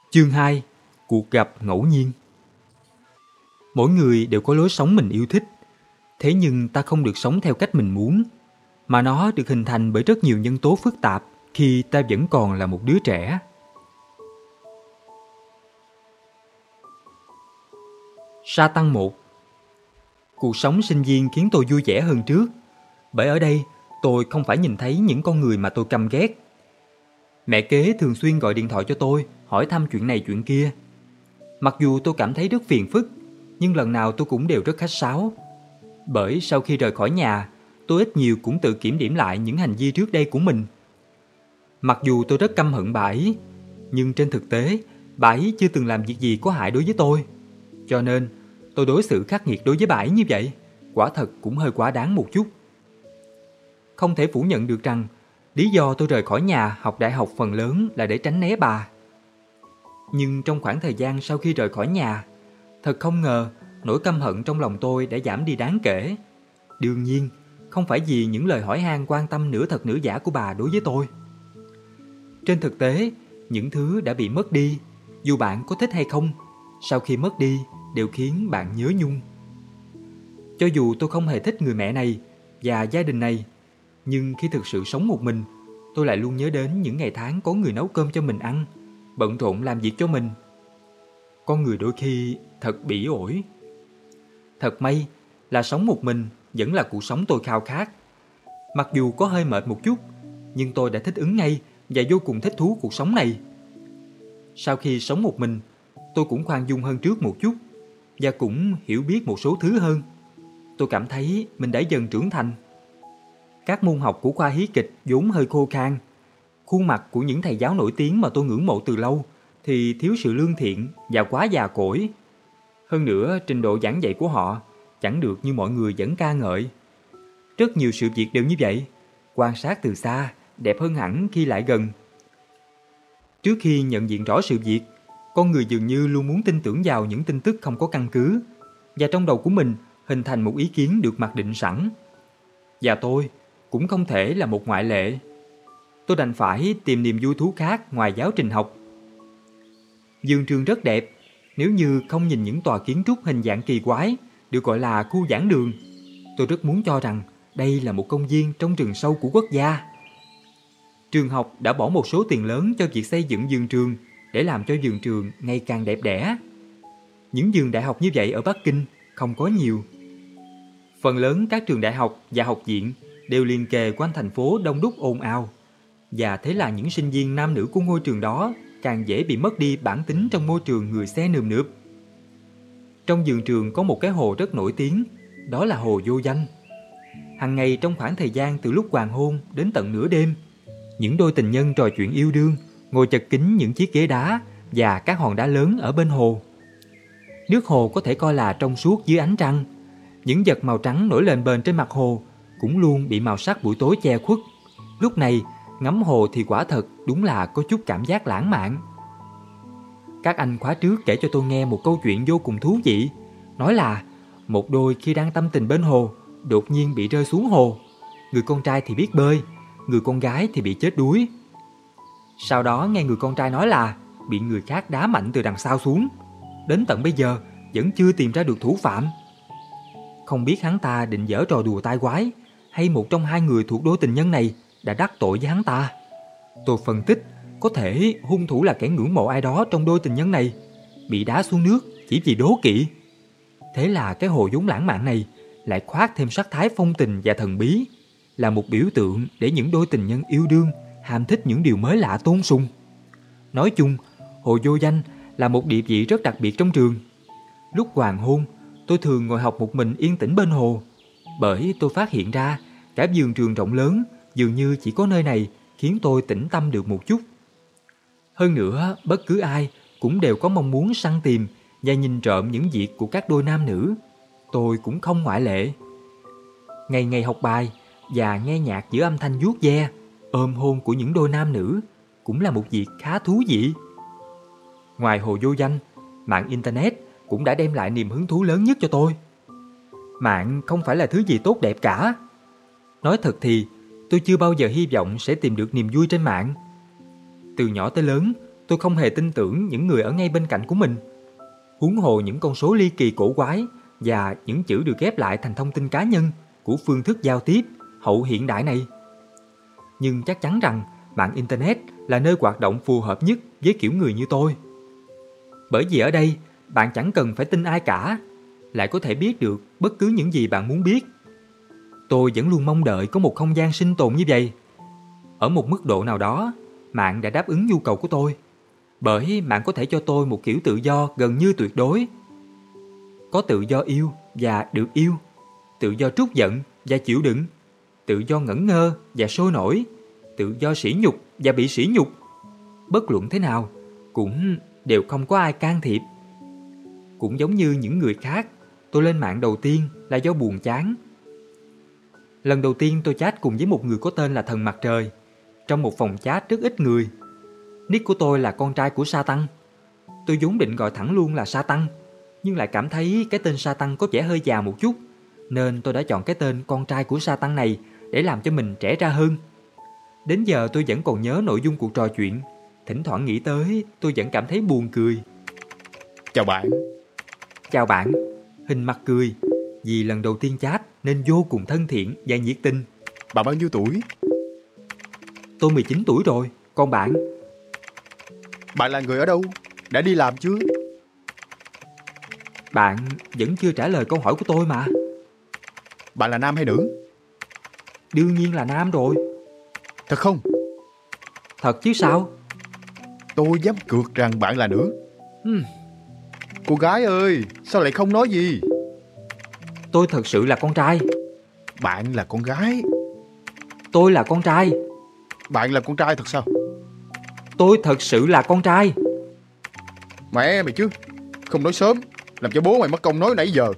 Chương 2. Cuộc gặp ngẫu nhiên. Mỗi người đều có lối sống mình yêu thích. Thế nhưng ta không được sống theo cách mình muốn, mà nó được hình thành bởi rất nhiều nhân tố phức tạp khi ta vẫn còn là một đứa trẻ. Sa tăng 1. Cuộc sống sinh viên khiến tôi vui vẻ hơn trước, bởi ở đây tôi không phải nhìn thấy những con người mà tôi căm ghét. Mẹ kế thường xuyên gọi điện thoại cho tôi, hỏi thăm chuyện này chuyện kia. Mặc dù tôi cảm thấy rất phiền phức, nhưng lần nào tôi cũng đều rất khách sáo. Bởi sau khi rời khỏi nhà, tôi ít nhiều cũng tự kiểm điểm lại những hành vi trước đây của mình. Mặc dù tôi rất căm hận bà ấy, nhưng trên thực tế, bà ấy chưa từng làm việc gì có hại đối với tôi. Cho nên, tôi đối xử khắc nghiệt đối với bà ấy như vậy, quả thật cũng hơi quá đáng một chút. Không thể phủ nhận được rằng, lý do tôi rời khỏi nhà học đại học phần lớn là để tránh né bà. Nhưng trong khoảng thời gian sau khi rời khỏi nhà, thật không ngờ nỗi căm hận trong lòng tôi đã giảm đi đáng kể. Đương nhiên, không phải vì những lời hỏi han quan tâm nửa thật nửa giả của bà đối với tôi. Trên thực tế, những thứ đã bị mất đi, dù bạn có thích hay không, sau khi mất đi đều khiến bạn nhớ nhung. Cho dù tôi không hề thích người mẹ này và gia đình này, nhưng khi thực sự sống một mình, tôi lại luôn nhớ đến những ngày tháng có người nấu cơm cho mình ăn, bận rộn làm việc cho mình. Con người đôi khi thật bỉ ổi. Thật may là sống một mình vẫn là cuộc sống tôi khao khát. Mặc dù có hơi mệt một chút, nhưng tôi đã thích ứng ngay và vô cùng thích thú cuộc sống này. Sau khi sống một mình, tôi cũng khoan dung hơn trước một chút và cũng hiểu biết một số thứ hơn. Tôi cảm thấy mình đã dần trưởng thành. Các môn học của khoa hí kịch vốn hơi khô khan. Khuôn mặt của những thầy giáo nổi tiếng mà tôi ngưỡng mộ từ lâu thì thiếu sự lương thiện và quá già cỗi. Hơn nữa, trình độ giảng dạy của họ chẳng được như mọi người vẫn ca ngợi. Rất nhiều sự việc đều như vậy. Quan sát từ xa, đẹp hơn hẳn khi lại gần. Trước khi nhận diện rõ sự việc, con người dường như luôn muốn tin tưởng vào những tin tức không có căn cứ, và trong đầu của mình hình thành một ý kiến được mặc định sẵn. Và tôi cũng không thể là một ngoại lệ. Tôi đành phải tìm niềm vui thú khác ngoài giáo trình học. Vườn trường rất đẹp, nếu như không nhìn những tòa kiến trúc hình dạng kỳ quái được gọi là khu giảng đường. Tôi rất muốn cho rằng đây là một công viên trong rừng sâu của quốc gia. Trường học đã bỏ một số tiền lớn cho việc xây dựng vườn trường để làm cho vườn trường ngày càng đẹp đẽ. Những vườn đại học như vậy ở Bắc Kinh không có nhiều. Phần lớn các trường đại học và học viện đều liền kề quanh thành phố đông đúc ồn ào, và thế là những sinh viên nam nữ của ngôi trường đó càng dễ bị mất đi bản tính trong môi trường người xe nườm nượp. Trong vườn trường có một cái hồ rất nổi tiếng, đó là hồ Vô Danh. Hàng ngày trong khoảng thời gian từ lúc hoàng hôn đến tận nửa đêm, những đôi tình nhân trò chuyện yêu đương, ngồi chật kín những chiếc ghế đá và các hòn đá lớn ở bên hồ. Nước hồ có thể coi là trong suốt dưới ánh trăng. Những vật màu trắng nổi lên bền trên mặt hồ cũng luôn bị màu sắc buổi tối che khuất. Lúc này, ngắm hồ thì quả thật đúng là có chút cảm giác lãng mạn. Các anh khóa trước kể cho tôi nghe một câu chuyện vô cùng thú vị. Nói là một đôi khi đang tâm tình bên hồ, đột nhiên bị rơi xuống hồ. Người con trai thì biết bơi, người con gái thì bị chết đuối. Sau đó nghe người con trai nói là bị người khác đá mạnh từ đằng sau xuống. Đến tận bây giờ vẫn chưa tìm ra được thủ phạm. Không biết hắn ta định giở trò đùa tai quái, hay một trong hai người thuộc đôi tình nhân này đã đắc tội với hắn ta. Tôi phân tích có thể hung thủ là kẻ ngưỡng mộ ai đó trong đôi tình nhân này, bị đá xuống nước chỉ vì đố kỵ. Thế là cái hồ vốn lãng mạn này lại khoác thêm sắc thái phong tình và thần bí, là một biểu tượng để những đôi tình nhân yêu đương ham thích những điều mới lạ tôn sùng. Nói chung, hồ Vô Danh là một địa vị rất đặc biệt trong trường. Lúc hoàng hôn, tôi thường ngồi học một mình yên tĩnh bên hồ, bởi tôi phát hiện ra cả vườn trường rộng lớn dường như chỉ có nơi này khiến tôi tĩnh tâm được một chút. Hơn nữa, bất cứ ai cũng đều có mong muốn săn tìm và nhìn trộm những việc của các đôi nam nữ. Tôi cũng không ngoại lệ. Ngày ngày học bài và nghe nhạc giữa âm thanh vuốt ve, ôm hôn của những đôi nam nữ cũng là một việc khá thú vị. Ngoài hồ Vô Danh, mạng Internet cũng đã đem lại niềm hứng thú lớn nhất cho tôi. Mạng không phải là thứ gì tốt đẹp cả. Nói thật thì, tôi chưa bao giờ hy vọng sẽ tìm được niềm vui trên mạng. Từ nhỏ tới lớn, tôi không hề tin tưởng những người ở ngay bên cạnh của mình. Huống hồ những con số ly kỳ cổ quái và những chữ được ghép lại thành thông tin cá nhân của phương thức giao tiếp hậu hiện đại này. Nhưng chắc chắn rằng mạng Internet là nơi hoạt động phù hợp nhất với kiểu người như tôi. Bởi vì ở đây, bạn chẳng cần phải tin ai cả, lại có thể biết được bất cứ những gì bạn muốn biết. Tôi vẫn luôn mong đợi có một không gian sinh tồn như vậy. Ở một mức độ nào đó, mạng đã đáp ứng nhu cầu của tôi, bởi mạng có thể cho tôi một kiểu tự do gần như tuyệt đối. Có tự do yêu và được yêu, tự do trút giận và chịu đựng, tự do ngẩn ngơ và sôi nổi, tự do sỉ nhục và bị sỉ nhục. Bất luận thế nào, cũng đều không có ai can thiệp. Cũng giống như những người khác, tôi lên mạng đầu tiên là do buồn chán. Lần đầu tiên tôi chat cùng với một người có tên là Thần Mặt Trời, trong một phòng chat rất ít người. Nick của tôi là con trai của Satan. Tôi vốn định gọi thẳng luôn là Satan, nhưng lại cảm thấy cái tên Satan có vẻ hơi già một chút, nên tôi đã chọn cái tên con trai của Satan này để làm cho mình trẻ ra hơn. Đến giờ tôi vẫn còn nhớ nội dung cuộc trò chuyện. Thỉnh thoảng nghĩ tới, tôi vẫn cảm thấy buồn cười. Chào bạn. Chào bạn. Hình mặt cười, vì lần đầu tiên chat nên vô cùng thân thiện và nhiệt tình. Bạn bao nhiêu tuổi? Tôi 19 tuổi rồi, còn bạn? Bạn là người ở đâu? Đã đi làm chưa? Bạn vẫn chưa trả lời câu hỏi của tôi mà. Bạn là nam hay nữ? Đương nhiên là nam rồi. Thật không? Thật chứ sao? Tôi dám cược rằng bạn là nữ. Cô gái ơi, sao lại không nói gì? Tôi thật sự là con trai. Bạn là con gái. Tôi là con trai. Bạn là con trai thật sao? Tôi thật sự là con trai. Mẹ mày chứ, không nói sớm, làm cho bố mày mất công nói nãy giờ.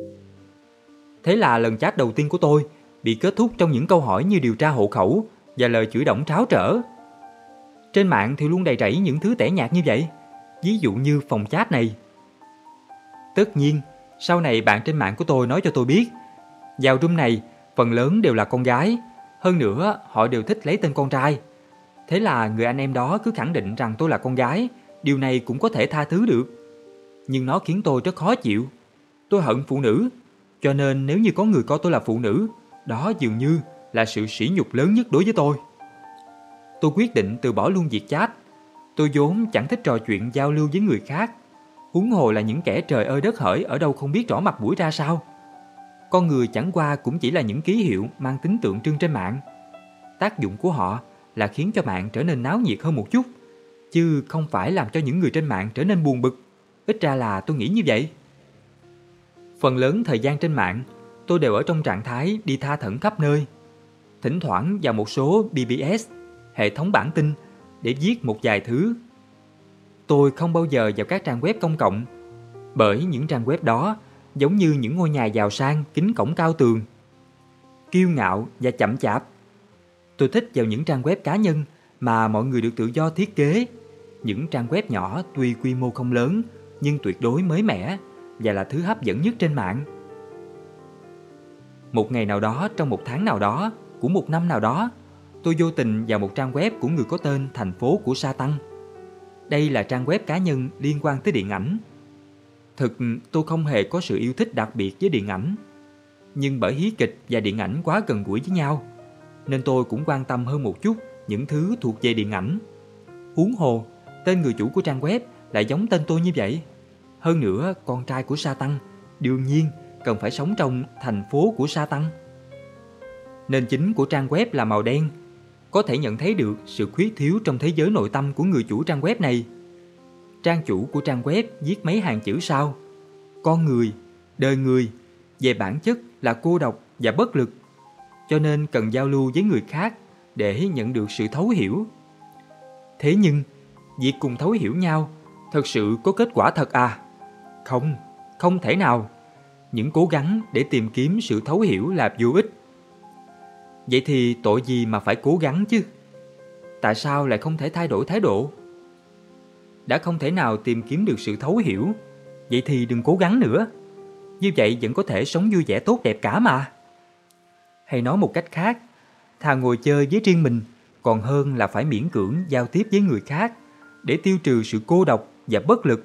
Thế là lần chat đầu tiên của tôi bị kết thúc trong những câu hỏi như điều tra hộ khẩu và lời chửi đổng tráo trở. Trên mạng thì luôn đầy rẫy những thứ tẻ nhạt như vậy, ví dụ như phòng chat này. Tất nhiên, sau này bạn trên mạng của tôi nói cho tôi biết, vào room này phần lớn đều là con gái, hơn nữa họ đều thích lấy tên con trai. Thế là người anh em đó cứ khẳng định rằng tôi là con gái, điều này cũng có thể tha thứ được. Nhưng nó khiến tôi rất khó chịu. Tôi hận phụ nữ, cho nên nếu như có người coi tôi là phụ nữ, đó dường như là sự sỉ nhục lớn nhất đối với tôi. Tôi quyết định từ bỏ luôn việc chat. Tôi vốn chẳng thích trò chuyện giao lưu với người khác, huống hồ là những kẻ trời ơi đất hỡi ở đâu không biết rõ mặt mũi ra sao. Con người chẳng qua cũng chỉ là những ký hiệu mang tính tượng trưng trên mạng. Tác dụng của họ là khiến cho mạng trở nên náo nhiệt hơn một chút, chứ không phải làm cho những người trên mạng trở nên buồn bực. Ít ra là tôi nghĩ như vậy. Phần lớn thời gian trên mạng, tôi đều ở trong trạng thái đi tha thẩn khắp nơi. Thỉnh thoảng vào một số BBS, hệ thống bản tin, để viết một vài thứ. Tôi không bao giờ vào các trang web công cộng, bởi những trang web đó giống như những ngôi nhà giàu sang kín cổng cao tường, kiêu ngạo và chậm chạp. Tôi thích vào những trang web cá nhân mà mọi người được tự do thiết kế. Những trang web nhỏ tuy quy mô không lớn, nhưng tuyệt đối mới mẻ và là thứ hấp dẫn nhất trên mạng. Một ngày nào đó, trong một tháng nào đó, của một năm nào đó, tôi vô tình vào một trang web của người có tên Thành phố của Satan. Đây là trang web cá nhân liên quan tới điện ảnh. Thực tôi không hề có sự yêu thích đặc biệt với điện ảnh, nhưng bởi hí kịch và điện ảnh quá gần gũi với nhau, nên tôi cũng quan tâm hơn một chút những thứ thuộc về điện ảnh. Huống hồ, tên người chủ của trang web lại giống tên tôi như vậy. Hơn nữa, con trai của Satan đương nhiên cần phải sống trong thành phố của Satan. Nền chính của trang web là màu đen. Có thể nhận thấy được sự khuyết thiếu trong thế giới nội tâm của người chủ trang web này. Trang chủ của trang web viết mấy hàng chữ sau: con người, đời người, về bản chất là cô độc và bất lực, cho nên cần giao lưu với người khác để nhận được sự thấu hiểu. Thế nhưng, việc cùng thấu hiểu nhau thật sự có kết quả thật à? Không, không thể nào. Những cố gắng để tìm kiếm sự thấu hiểu là vô ích. Vậy thì tội gì mà phải cố gắng chứ? Tại sao lại không thể thay đổi thái độ? Đã không thể nào tìm kiếm được sự thấu hiểu, vậy thì đừng cố gắng nữa. Như vậy vẫn có thể sống vui vẻ tốt đẹp cả mà. Hay nói một cách khác, thà ngồi chơi với riêng mình còn hơn là phải miễn cưỡng giao tiếp với người khác, để tiêu trừ sự cô độc và bất lực.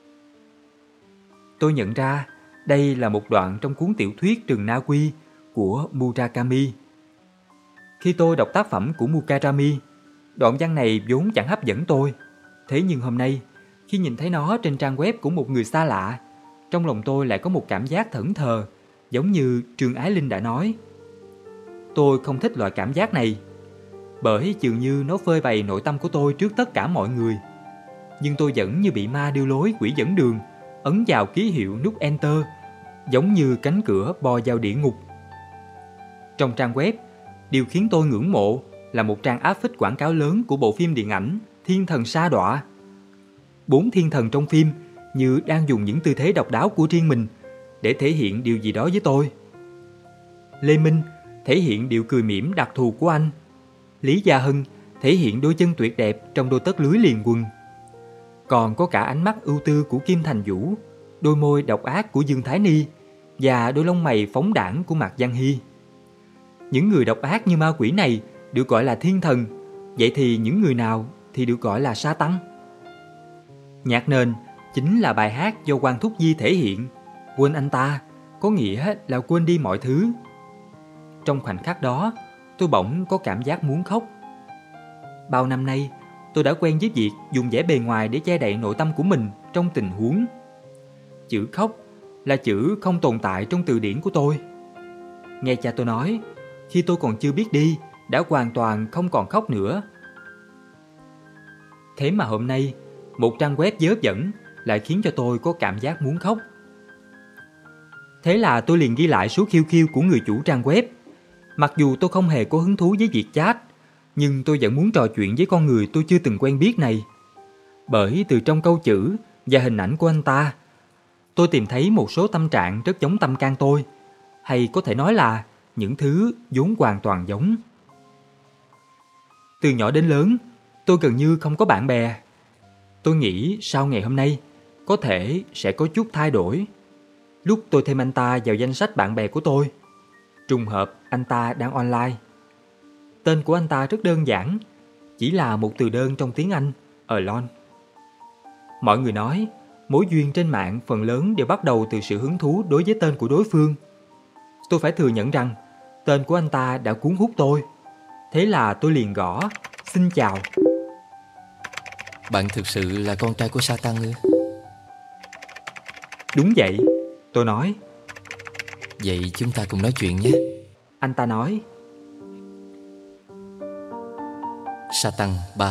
Tôi nhận ra đây là một đoạn trong cuốn tiểu thuyết Rừng Na Uy của Murakami. Khi tôi đọc tác phẩm của Murakami, đoạn văn này vốn chẳng hấp dẫn tôi. Thế nhưng hôm nay, khi nhìn thấy nó trên trang web của một người xa lạ, trong lòng tôi lại có một cảm giác thẫn thờ, giống như Trương Ái Linh đã nói. Tôi không thích loại cảm giác này, bởi dường như nó phơi bày nội tâm của tôi trước tất cả mọi người. Nhưng tôi vẫn như bị ma đưa lối quỷ dẫn đường, ấn vào ký hiệu nút Enter, giống như cánh cửa bò vào địa ngục. Trong trang web, điều khiến tôi ngưỡng mộ là một trang áp phích quảng cáo lớn của bộ phim điện ảnh Thiên Thần Sa Đọa. 4 thiên thần trong phim như đang dùng những tư thế độc đáo của riêng mình để thể hiện điều gì đó với tôi. Lê Minh thể hiện điệu cười mỉm đặc thù của anh. Lý Gia Hân thể hiện đôi chân tuyệt đẹp trong đôi tất lưới liền quần. Còn có cả ánh mắt ưu tư của Kim Thành Vũ, đôi môi độc ác của Dương Thái Ni và đôi lông mày phóng đãng của Mạc Giang Hy. Những người độc ác như ma quỷ này được gọi là thiên thần, vậy thì những người nào thì được gọi là sa tăng? Nhạc nền chính là bài hát do Quang Thúc Di thể hiện. Quên anh ta có nghĩa là quên đi mọi thứ. Trong khoảnh khắc đó, tôi bỗng có cảm giác muốn khóc. Bao năm nay, tôi đã quen với việc dùng vẻ bề ngoài để che đậy nội tâm của mình trong tình huống. Chữ khóc là chữ không tồn tại trong từ điển của tôi. Nghe cha tôi nói, khi tôi còn chưa biết đi, đã hoàn toàn không còn khóc nữa. Thế mà hôm nay, một trang web dớ dẫn lại khiến cho tôi có cảm giác muốn khóc. Thế là tôi liền ghi lại số QQ của người chủ trang web. Mặc dù tôi không hề có hứng thú với việc chat, nhưng tôi vẫn muốn trò chuyện với con người tôi chưa từng quen biết này. Bởi từ trong câu chữ và hình ảnh của anh ta, tôi tìm thấy một số tâm trạng rất giống tâm can tôi, hay có thể nói là những thứ vốn hoàn toàn giống. Từ nhỏ đến lớn, tôi gần như không có bạn bè. Tôi nghĩ sau ngày hôm nay, có thể sẽ có chút thay đổi. Lúc tôi thêm anh ta vào danh sách bạn bè của tôi, trùng hợp anh ta đang online. Tên của anh ta rất đơn giản, chỉ là một từ đơn trong tiếng Anh, Alone. Mọi người nói, mối duyên trên mạng phần lớn đều bắt đầu từ sự hứng thú đối với tên của đối phương. Tôi phải thừa nhận rằng, tên của anh ta đã cuốn hút tôi. Thế là tôi liền gõ, xin chào. Bạn thực sự là con trai của Satan ư? Đúng vậy, tôi nói. Vậy chúng ta cùng nói chuyện nhé. Anh ta nói. Satan 3.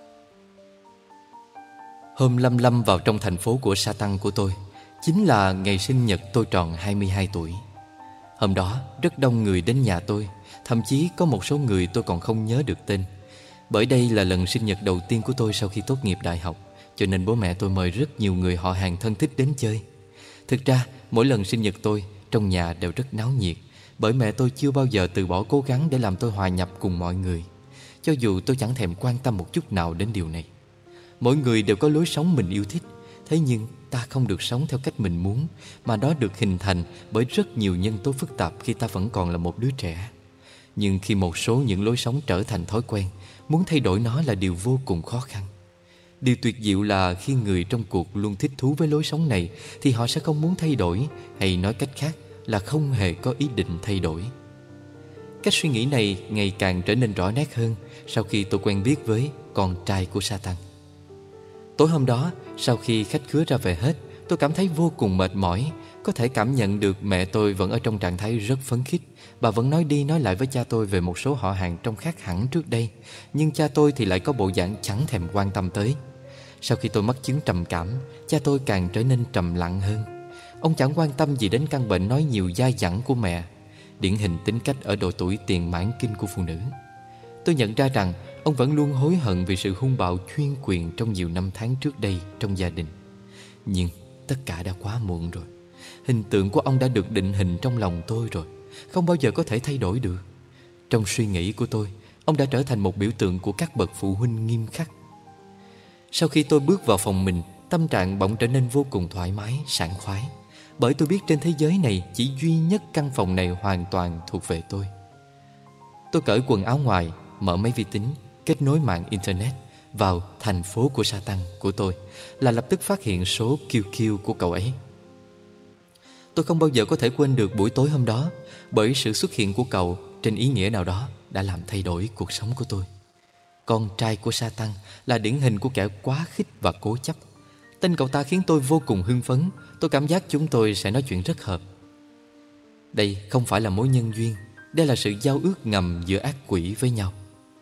Hôm lâm vào trong thành phố của Satan của tôi, chính là ngày sinh nhật tôi tròn 22 tuổi. Hôm đó rất đông người đến nhà tôi, thậm chí có một số người tôi còn không nhớ được tên. Bởi đây là lần sinh nhật đầu tiên của tôi sau khi tốt nghiệp đại học, cho nên bố mẹ tôi mời rất nhiều người họ hàng thân thích đến chơi. Thực ra mỗi lần sinh nhật tôi, trong nhà đều rất náo nhiệt, bởi mẹ tôi chưa bao giờ từ bỏ cố gắng để làm tôi hòa nhập cùng mọi người, cho dù tôi chẳng thèm quan tâm một chút nào đến điều này. Mỗi người đều có lối sống mình yêu thích, thế nhưng ta không được sống theo cách mình muốn, mà đó được hình thành bởi rất nhiều nhân tố phức tạp khi ta vẫn còn là một đứa trẻ. Nhưng khi một số những lối sống trở thành thói quen, muốn thay đổi nó là điều vô cùng khó khăn. Điều tuyệt diệu là khi người trong cuộc luôn thích thú với lối sống này thì họ sẽ không muốn thay đổi, hay nói cách khác là không hề có ý định thay đổi. Cách suy nghĩ này ngày càng trở nên rõ nét hơn sau khi tôi quen biết với con trai của Satan. Tối hôm đó, sau khi khách khứa ra về hết, tôi cảm thấy vô cùng mệt mỏi. Có thể cảm nhận được mẹ tôi vẫn ở trong trạng thái rất phấn khích. Bà vẫn nói đi nói lại với cha tôi về một số họ hàng trông khác hẳn trước đây, nhưng cha tôi thì lại có bộ dạng chẳng thèm quan tâm tới. Sau khi tôi mắc chứng trầm cảm, cha tôi càng trở nên trầm lặng hơn. Ông chẳng quan tâm gì đến căn bệnh nói nhiều dai dẳng của mẹ, điển hình tính cách ở độ tuổi tiền mãn kinh của phụ nữ. Tôi nhận ra rằng ông vẫn luôn hối hận vì sự hung bạo chuyên quyền trong nhiều năm tháng trước đây trong gia đình. Nhưng tất cả đã quá muộn rồi. Hình tượng của ông đã được định hình trong lòng tôi rồi, không bao giờ có thể thay đổi được. Trong suy nghĩ của tôi, ông đã trở thành một biểu tượng của các bậc phụ huynh nghiêm khắc. Sau khi tôi bước vào phòng mình, tâm trạng bỗng trở nên vô cùng thoải mái, sảng khoái. Bởi tôi biết trên thế giới này chỉ duy nhất căn phòng này hoàn toàn thuộc về tôi. Tôi cởi quần áo ngoài, mở máy vi tính, kết nối mạng internet, vào thành phố của Satan của tôi là lập tức phát hiện số QQ của cậu ấy. Tôi không bao giờ có thể quên được buổi tối hôm đó, bởi sự xuất hiện của cậu trên ý nghĩa nào đó đã làm thay đổi cuộc sống của tôi. Con trai của Satan là điển hình của kẻ quá khích và cố chấp. Tên cậu ta khiến tôi vô cùng hưng phấn. Tôi cảm giác chúng tôi sẽ nói chuyện rất hợp. Đây không phải là mối nhân duyên, đây là sự giao ước ngầm giữa ác quỷ với nhau.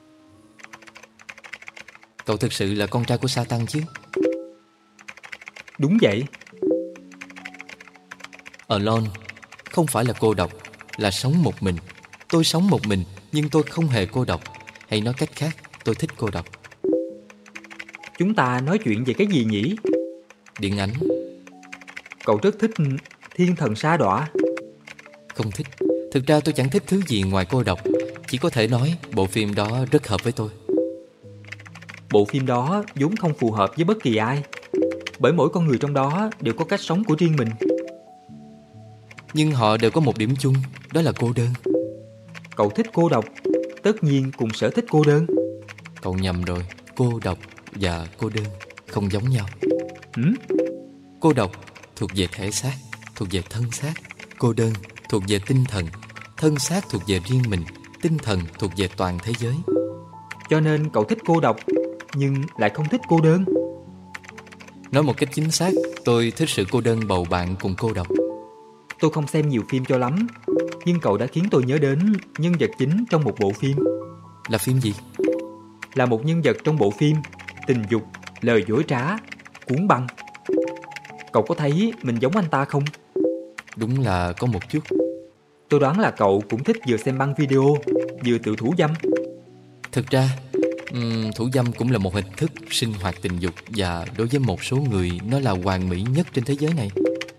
Cậu thực sự là con trai của Satan chứ? Đúng vậy. Alone không phải là cô độc, là sống một mình. Tôi sống một mình, nhưng tôi không hề cô độc. Hay nói cách khác, tôi thích cô độc. Chúng ta nói chuyện về cái gì nhỉ? Điện ảnh. Cậu rất thích Thiên Thần Sa Đọa. Không thích. Thực ra tôi chẳng thích thứ gì ngoài cô độc. Chỉ có thể nói bộ phim đó rất hợp với tôi. Bộ phim đó vốn không phù hợp với bất kỳ ai, bởi mỗi con người trong đó đều có cách sống của riêng mình. Nhưng họ đều có một điểm chung, đó là cô đơn. Cậu thích cô độc, tất nhiên cũng sở thích cô đơn. Cậu nhầm rồi. Cô độc và cô đơn không giống nhau. Cô độc thuộc về thể xác, thuộc về thân xác. Cô đơn thuộc về tinh thần. Thân xác thuộc về riêng mình, tinh thần thuộc về toàn thế giới. Cho nên cậu thích cô độc, nhưng lại không thích cô đơn. Nói một cách chính xác, tôi thích sự cô đơn bầu bạn cùng cô độc. Tôi không xem nhiều phim cho lắm, nhưng cậu đã khiến tôi nhớ đến nhân vật chính trong một bộ phim. Là phim gì? Là một nhân vật trong bộ phim Tình Dục, Lời Dối Trá, Cuốn Băng. Cậu có thấy mình giống anh ta không? Đúng là có một chút. Tôi đoán là cậu cũng thích vừa xem băng video, vừa tự thủ dâm. Thực ra, thủ dâm cũng là một hình thức sinh hoạt tình dục, và đối với một số người nó là hoàn mỹ nhất trên thế giới này.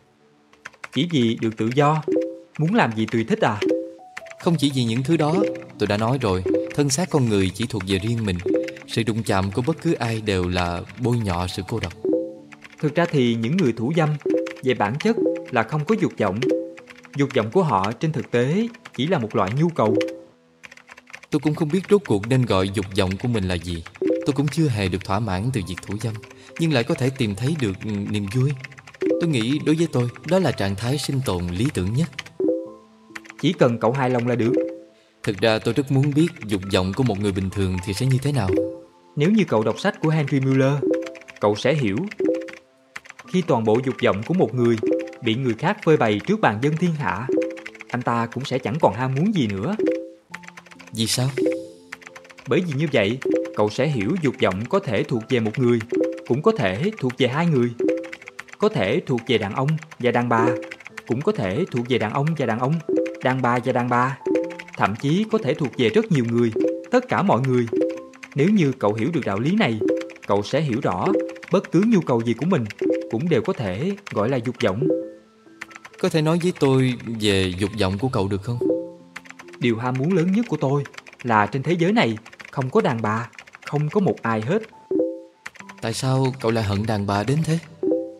Chỉ vì được tự do, muốn làm gì tùy thích à? Không chỉ vì những thứ đó, tôi đã nói rồi, thân xác con người chỉ thuộc về riêng mình. Sự đụng chạm của bất cứ ai đều là bôi nhọ sự cô độc. Thực ra thì những người thủ dâm về bản chất là không có dục vọng. Dục vọng của họ trên thực tế chỉ là một loại nhu cầu. Tôi cũng không biết rốt cuộc nên gọi dục vọng của mình là gì. Tôi cũng chưa hề được thỏa mãn từ việc thủ dâm, nhưng lại có thể tìm thấy được niềm vui. Tôi nghĩ đối với tôi, đó là trạng thái sinh tồn lý tưởng nhất. Chỉ cần cậu hài lòng là được. Thực ra tôi rất muốn biết dục vọng của một người bình thường thì sẽ như thế nào. Nếu như cậu đọc sách của Henry Miller, cậu sẽ hiểu. Khi toàn bộ dục vọng của một người bị người khác phơi bày trước bàn dân thiên hạ, anh ta cũng sẽ chẳng còn ham muốn gì nữa. Vì sao? Bởi vì như vậy, cậu sẽ hiểu dục vọng có thể thuộc về một người, cũng có thể thuộc về hai người. Có thể thuộc về đàn ông và đàn bà, cũng có thể thuộc về đàn ông và đàn ông, đàn bà và đàn bà. Thậm chí có thể thuộc về rất nhiều người, tất cả mọi người. Nếu như cậu hiểu được đạo lý này, cậu sẽ hiểu rõ bất cứ nhu cầu gì của mình cũng đều có thể gọi là dục vọng. Có thể nói với tôi về dục vọng của cậu được không? Điều ham muốn lớn nhất của tôi là trên thế giới này không có đàn bà, không có một ai hết. Tại sao cậu lại hận đàn bà đến thế?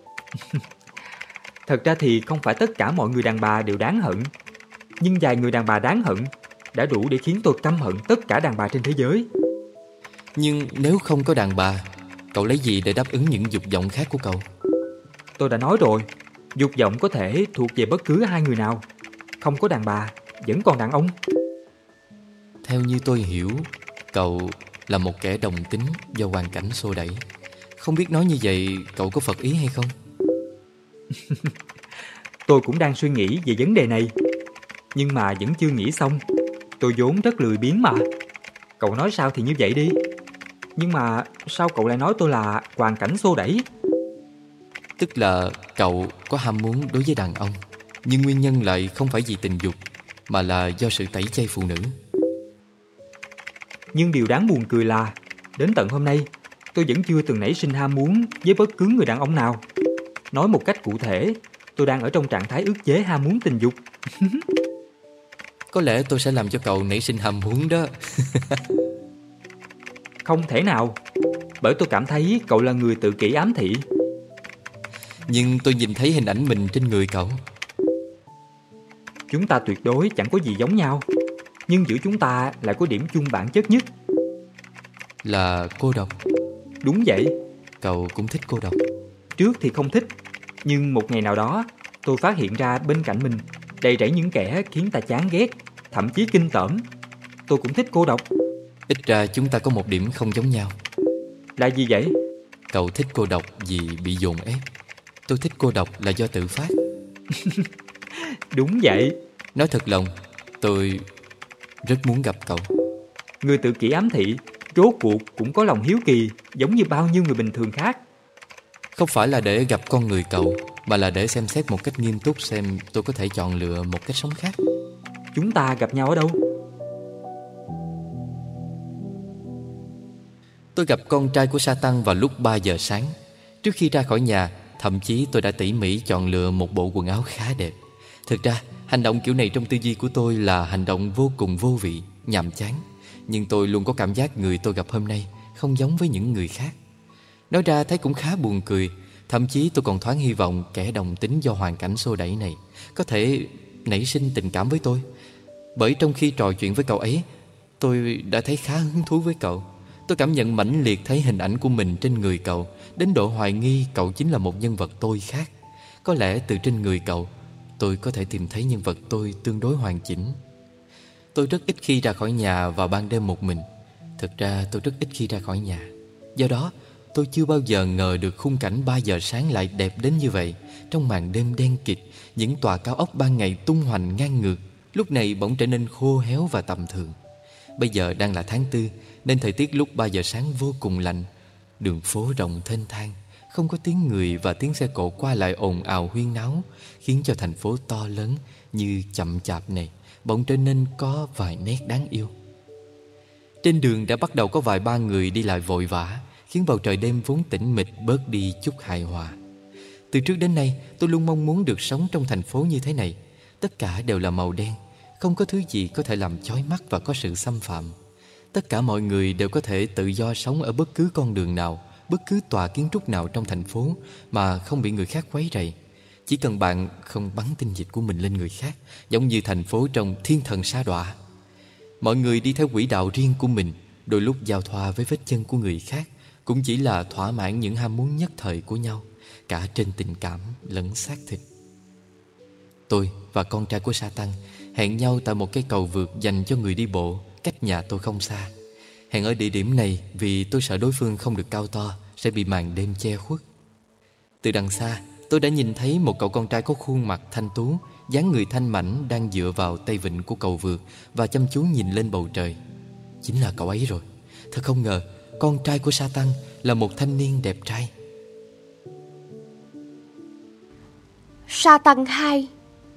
Thật ra thì không phải tất cả mọi người đàn bà đều đáng hận, nhưng vài người đàn bà đáng hận đã đủ để khiến tôi căm hận tất cả đàn bà trên thế giới. Nhưng nếu không có đàn bà, cậu lấy gì để đáp ứng những dục vọng khác của cậu? Tôi đã nói rồi, dục vọng có thể thuộc về bất cứ hai người nào. Không có đàn bà, vẫn còn đàn ông. Theo như tôi hiểu, cậu là một kẻ đồng tính do hoàn cảnh xô đẩy. Không biết nói như vậy cậu có phật ý hay không? Tôi cũng đang suy nghĩ về vấn đề này, nhưng mà vẫn chưa nghĩ xong. Tôi vốn rất lười biếng mà. Cậu nói sao thì như vậy đi. Nhưng mà sao cậu lại nói tôi là hoàn cảnh xô đẩy? Tức là cậu có ham muốn đối với đàn ông, nhưng nguyên nhân lại không phải vì tình dục, mà là do sự tẩy chay phụ nữ. Nhưng điều đáng buồn cười là đến tận hôm nay tôi vẫn chưa từng nảy sinh ham muốn với bất cứ người đàn ông nào. Nói một cách cụ thể, tôi đang ở trong trạng thái ức chế ham muốn tình dục. Có lẽ tôi sẽ làm cho cậu nảy sinh ham muốn đó. Không thể nào, bởi tôi cảm thấy cậu là người tự kỷ ám thị. Nhưng tôi nhìn thấy hình ảnh mình trên người cậu. Chúng ta tuyệt đối chẳng có gì giống nhau, nhưng giữa chúng ta lại có điểm chung bản chất nhất. Là cô độc. Đúng vậy. Cậu cũng thích cô độc. Trước thì không thích, nhưng một ngày nào đó tôi phát hiện ra bên cạnh mình đầy rẫy những kẻ khiến ta chán ghét, thậm chí kinh tởm. Tôi cũng thích cô độc. Ít ra chúng ta có một điểm không giống nhau. Là gì vậy? Cậu thích cô độc vì bị dồn ép. Tôi thích cô độc là do tự phát. Đúng vậy. Nói thật lòng, tôi rất muốn gặp cậu. Người tự kỷ ám thị rốt cuộc cũng có lòng hiếu kỳ, giống như bao nhiêu người bình thường khác. Không phải là để gặp con người cậu, mà là để xem xét một cách nghiêm túc xem tôi có thể chọn lựa một cách sống khác. Chúng ta gặp nhau ở đâu? Tôi gặp con trai của Satan vào lúc 3 giờ sáng. Trước khi ra khỏi nhà, thậm chí tôi đã tỉ mỉ chọn lựa một bộ quần áo khá đẹp. Thực ra, hành động kiểu này trong tư duy của tôi là hành động vô cùng vô vị, nhàm chán. Nhưng tôi luôn có cảm giác người tôi gặp hôm nay không giống với những người khác. Nói ra thấy cũng khá buồn cười. Thậm chí tôi còn thoáng hy vọng kẻ đồng tính do hoàn cảnh xô đẩy này có thể nảy sinh tình cảm với tôi. Bởi trong khi trò chuyện với cậu ấy, tôi đã thấy khá hứng thú với cậu. Tôi cảm nhận mãnh liệt thấy hình ảnh của mình trên người cậu, đến độ hoài nghi cậu chính là một nhân vật tôi khác. Có lẽ từ trên người cậu, tôi có thể tìm thấy nhân vật tôi tương đối hoàn chỉnh. Tôi rất ít khi ra khỏi nhà vào ban đêm một mình. Thực ra tôi rất ít khi ra khỏi nhà. Do đó, tôi chưa bao giờ ngờ được khung cảnh 3 giờ sáng lại đẹp đến như vậy. Trong màn đêm đen kịt, những tòa cao ốc ban ngày tung hoành ngang ngược, lúc này bỗng trở nên khô héo và tầm thường. Bây giờ đang là tháng 4, nên thời tiết lúc 3 giờ sáng vô cùng lạnh. Đường phố rộng thênh thang, không có tiếng người và tiếng xe cộ qua lại ồn ào huyên náo, khiến cho thành phố to lớn như chậm chạp này bỗng trở nên có vài nét đáng yêu. Trên đường đã bắt đầu có vài ba người đi lại vội vã, khiến bầu trời đêm vốn tĩnh mịch bớt đi chút hài hòa. Từ trước đến nay, tôi luôn mong muốn được sống trong thành phố như thế này. Tất cả đều là màu đen, không có thứ gì có thể làm chói mắt và có sự xâm phạm. Tất cả mọi người đều có thể tự do sống ở bất cứ con đường nào, bất cứ tòa kiến trúc nào trong thành phố mà không bị người khác quấy rầy. Chỉ cần bạn không bắn tinh dịch của mình lên người khác, giống như thành phố trong Thiên Thần Sa Đọa. Mọi người đi theo quỹ đạo riêng của mình, đôi lúc giao thoa với vết chân của người khác, cũng chỉ là thỏa mãn những ham muốn nhất thời của nhau, cả trên tình cảm lẫn xác thịt. Tôi và con trai của Satan hẹn nhau tại một cây cầu vượt dành cho người đi bộ, cách nhà tôi không xa. Hẹn ở địa điểm này vì tôi sợ đối phương không được cao to, sẽ bị màn đêm che khuất. Từ đằng xa, tôi đã nhìn thấy một cậu con trai có khuôn mặt thanh tú, dáng người thanh mảnh đang dựa vào tay vịn của cầu vượt và chăm chú nhìn lên bầu trời. Chính là cậu ấy rồi. Thật không ngờ, con trai của Satan là một thanh niên đẹp trai. Satan 2.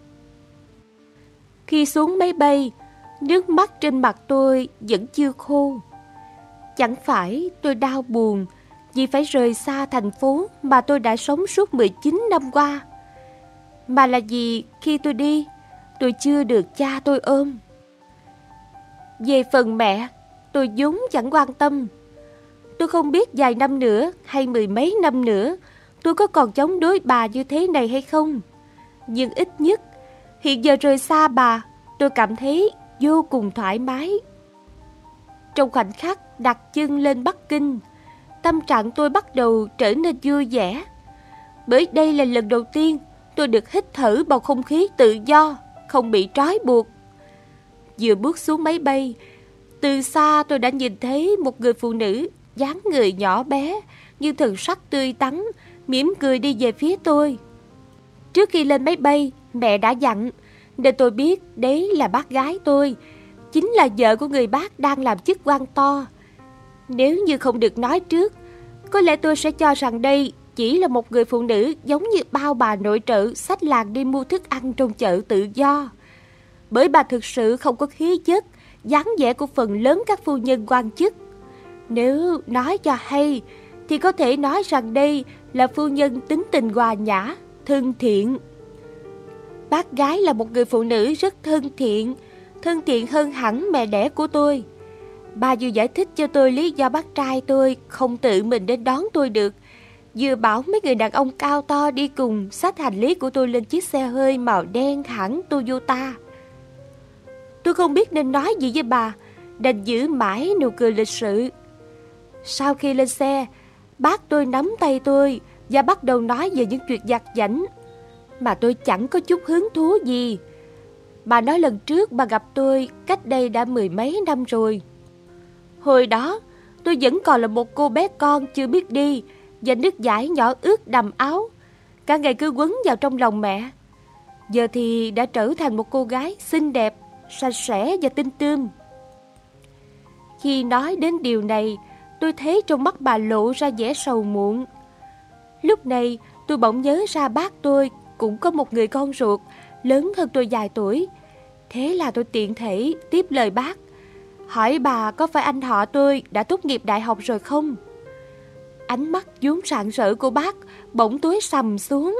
Khi xuống máy bay, nước mắt trên mặt tôi vẫn chưa khô. Chẳng phải tôi đau buồn vì phải rời xa thành phố mà tôi đã sống suốt 19 năm qua, mà là vì khi tôi đi, tôi chưa được cha tôi ôm. Về phần mẹ, tôi vốn chẳng quan tâm. Tôi không biết vài năm nữa hay mười mấy năm nữa tôi có còn chống đối bà như thế này hay không. Nhưng ít nhất, hiện giờ rời xa bà, tôi cảm thấy vô cùng thoải mái. Trong khoảnh khắc đặt chân lên Bắc Kinh, tâm trạng tôi bắt đầu trở nên vui vẻ. Bởi đây là lần đầu tiên tôi được hít thở bầu không khí tự do, không bị trói buộc. Vừa bước xuống máy bay, từ xa tôi đã nhìn thấy một người phụ nữ dáng người nhỏ bé nhưng thần sắc tươi tắn, mỉm cười đi về phía tôi. Trước khi lên máy bay, mẹ đã dặn, nên tôi biết đấy là bác gái tôi, chính là vợ của người bác đang làm chức quan to. Nếu như không được nói trước, có lẽ tôi sẽ cho rằng đây chỉ là một người phụ nữ giống như bao bà nội trợ xách làng đi mua thức ăn trong chợ tự do. Bởi bà thực sự không có khí chất, dáng vẻ của phần lớn các phu nhân quan chức. Nếu nói cho hay, thì có thể nói rằng đây là phu nhân tính tình hòa nhã, thân thiện. Bác gái là một người phụ nữ rất thân thiện hơn hẳn mẹ đẻ của tôi. Bà vừa giải thích cho tôi lý do bác trai tôi không tự mình đến đón tôi được, vừa bảo mấy người đàn ông cao to đi cùng xách hành lý của tôi lên chiếc xe hơi màu đen hẳn Toyota. Tôi không biết nên nói gì với bà, đành giữ mãi nụ cười lịch sự. Sau khi lên xe, Bác tôi nắm tay tôi và bắt đầu nói về những chuyện vặt vãnh mà tôi chẳng có chút hứng thú gì. Bà nói lần trước bà gặp tôi cách đây đã 10 mấy năm rồi. Hồi đó tôi vẫn còn là một cô bé con chưa biết đi, và nước dãi nhỏ ướt đầm áo, cả ngày cứ quấn vào trong lòng mẹ. Giờ thì đã trở thành một cô gái xinh đẹp, sạch sẽ và tinh tươm. Khi nói đến điều này, tôi thấy trong mắt bà lộ ra vẻ sầu muộn. Lúc này tôi bỗng nhớ ra bác tôi cũng có một người con ruột lớn hơn tôi vài tuổi. Thế là tôi tiện thể tiếp lời bác, hỏi bà có phải anh họ tôi đã tốt nghiệp đại học rồi không? Ánh mắt vốn rạng rỡ của bác bỗng tối sầm xuống.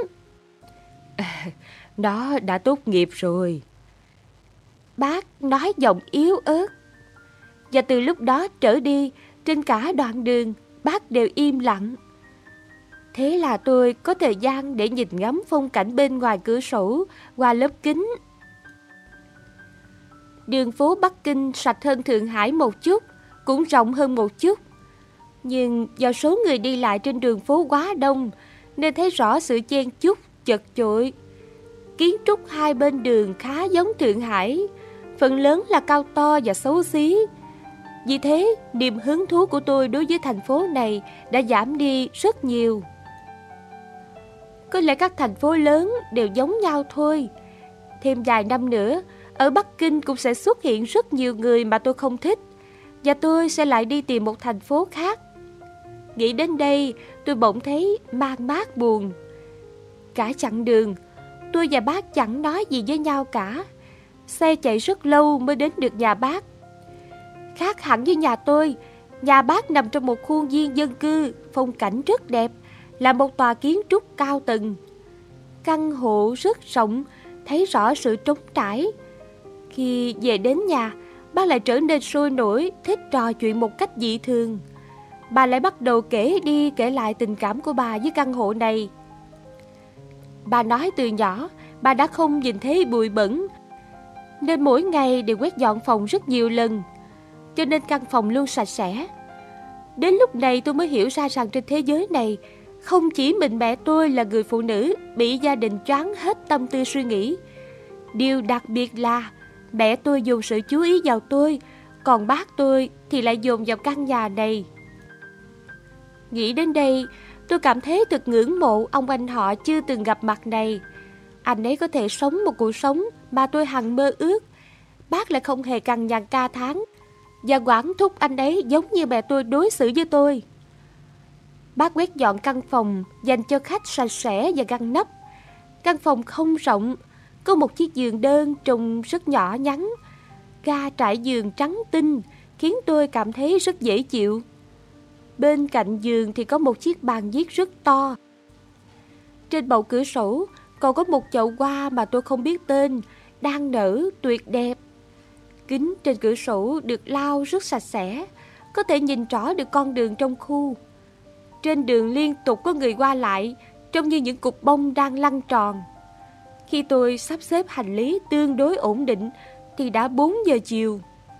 Nó đã tốt nghiệp rồi, bác nói giọng yếu ớt. Và từ lúc đó trở đi, trên cả đoạn đường bác đều im lặng. Thế là tôi có thời gian để nhìn ngắm phong cảnh bên ngoài cửa sổ qua lớp kính. Đường phố Bắc Kinh sạch hơn Thượng Hải một chút, cũng rộng hơn một chút. Nhưng do số người đi lại trên đường phố quá đông nên thấy rõ sự chen chúc, chật chội. Kiến trúc hai bên đường khá giống Thượng Hải, phần lớn là cao to và xấu xí. Vì thế, niềm hứng thú của tôi đối với thành phố này đã giảm đi rất nhiều. Có lẽ các thành phố lớn đều giống nhau thôi. Thêm vài năm nữa, ở Bắc Kinh cũng sẽ xuất hiện rất nhiều người mà tôi không thích, và tôi sẽ lại đi tìm một thành phố khác. Nghĩ đến đây, tôi bỗng thấy man mác buồn. Cả chặng đường, tôi và bác chẳng nói gì với nhau cả. Xe chạy rất lâu mới đến được nhà bác. Khác hẳn với nhà tôi, nhà bác nằm trong một khuôn viên dân cư, phong cảnh rất đẹp, là một tòa kiến trúc cao tầng. Căn hộ rất rộng, thấy rõ sự trống trải. Khi về đến nhà, bác lại trở nên sôi nổi, thích trò chuyện một cách dị thường. Bà lại bắt đầu kể đi kể lại tình cảm của bà với căn hộ này. Bà nói từ nhỏ, bà đã không nhìn thấy bụi bẩn, nên mỗi ngày đều quét dọn phòng rất nhiều lần, cho nên căn phòng luôn sạch sẽ. Đến lúc này tôi mới hiểu ra rằng trên thế giới này, không chỉ mình mẹ tôi là người phụ nữ bị gia đình choáng hết tâm tư suy nghĩ. Điều đặc biệt là mẹ tôi dồn sự chú ý vào tôi, còn bác tôi thì lại dồn vào căn nhà này. Nghĩ đến đây, tôi cảm thấy thật ngưỡng mộ ông anh họ chưa từng gặp mặt này. Anh ấy có thể sống một cuộc sống mà tôi hằng mơ ước. Bác lại không hề cằn nhằn ca thán và quản thúc anh ấy giống như mẹ tôi đối xử với tôi. Bác quét dọn căn phòng dành cho khách sạch sẽ và ngăn nắp. Căn phòng không rộng, có một chiếc giường đơn trông rất nhỏ nhắn. Ga trải giường trắng tinh khiến tôi cảm thấy rất dễ chịu. Bên cạnh giường thì có một chiếc bàn viết rất to. Trên bậu cửa sổ còn có một chậu hoa mà tôi không biết tên, đang nở tuyệt đẹp. Kính trên cửa sổ được lau rất sạch sẽ, có thể nhìn rõ được con đường trong khu. Trên đường liên tục có người qua lại, trông như những cục bông đang lăn tròn. Khi tôi sắp xếp hành lý tương đối ổn định thì đã 4 giờ chiều.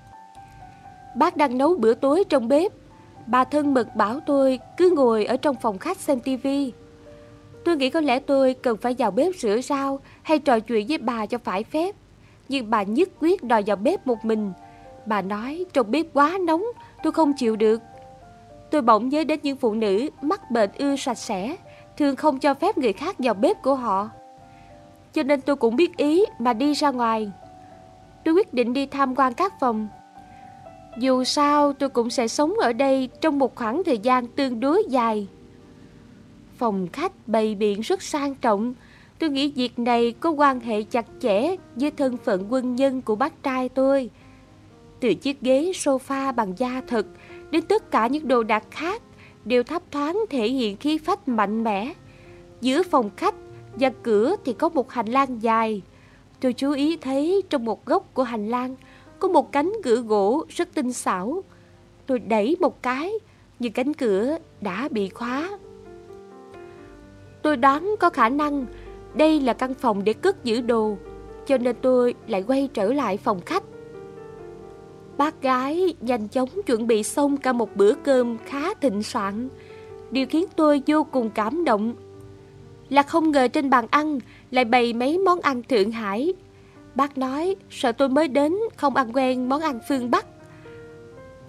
Bác đang nấu bữa tối trong bếp. Bà thân mật bảo tôi cứ ngồi ở trong phòng khách xem tivi. Tôi nghĩ có lẽ tôi cần phải vào bếp rửa rau hay trò chuyện với bà cho phải phép. Nhưng bà nhất quyết đòi vào bếp một mình. Bà nói trong bếp quá nóng, tôi không chịu được. Tôi bỗng nhớ đến những phụ nữ mắc bệnh ưa sạch sẽ, thường không cho phép người khác vào bếp của họ. Cho nên tôi cũng biết ý mà đi ra ngoài. Tôi quyết định đi tham quan các phòng. Dù sao tôi cũng sẽ sống ở đây trong một khoảng thời gian tương đối dài. Phòng khách bày biện rất sang trọng. Tôi nghĩ việc này có quan hệ chặt chẽ với thân phận quân nhân của bác trai tôi. Từ chiếc ghế sofa bằng da thật đến tất cả những đồ đạc khác đều thấp thoáng thể hiện khí phách mạnh mẽ. Giữa phòng khách và cửa thì có một hành lang dài. Tôi chú ý thấy trong một góc của hành lang có một cánh cửa gỗ rất tinh xảo. Tôi đẩy một cái, nhưng cánh cửa đã bị khóa. Tôi đoán có khả năng đây là căn phòng để cất giữ đồ, cho nên tôi lại quay trở lại phòng khách. Bác gái nhanh chóng chuẩn bị xong cả một bữa cơm khá thịnh soạn. điều khiến tôi vô cùng cảm động là không ngờ trên bàn ăn lại bày mấy món ăn Thượng Hải. Bác nói sợ tôi mới đến không ăn quen món ăn phương Bắc,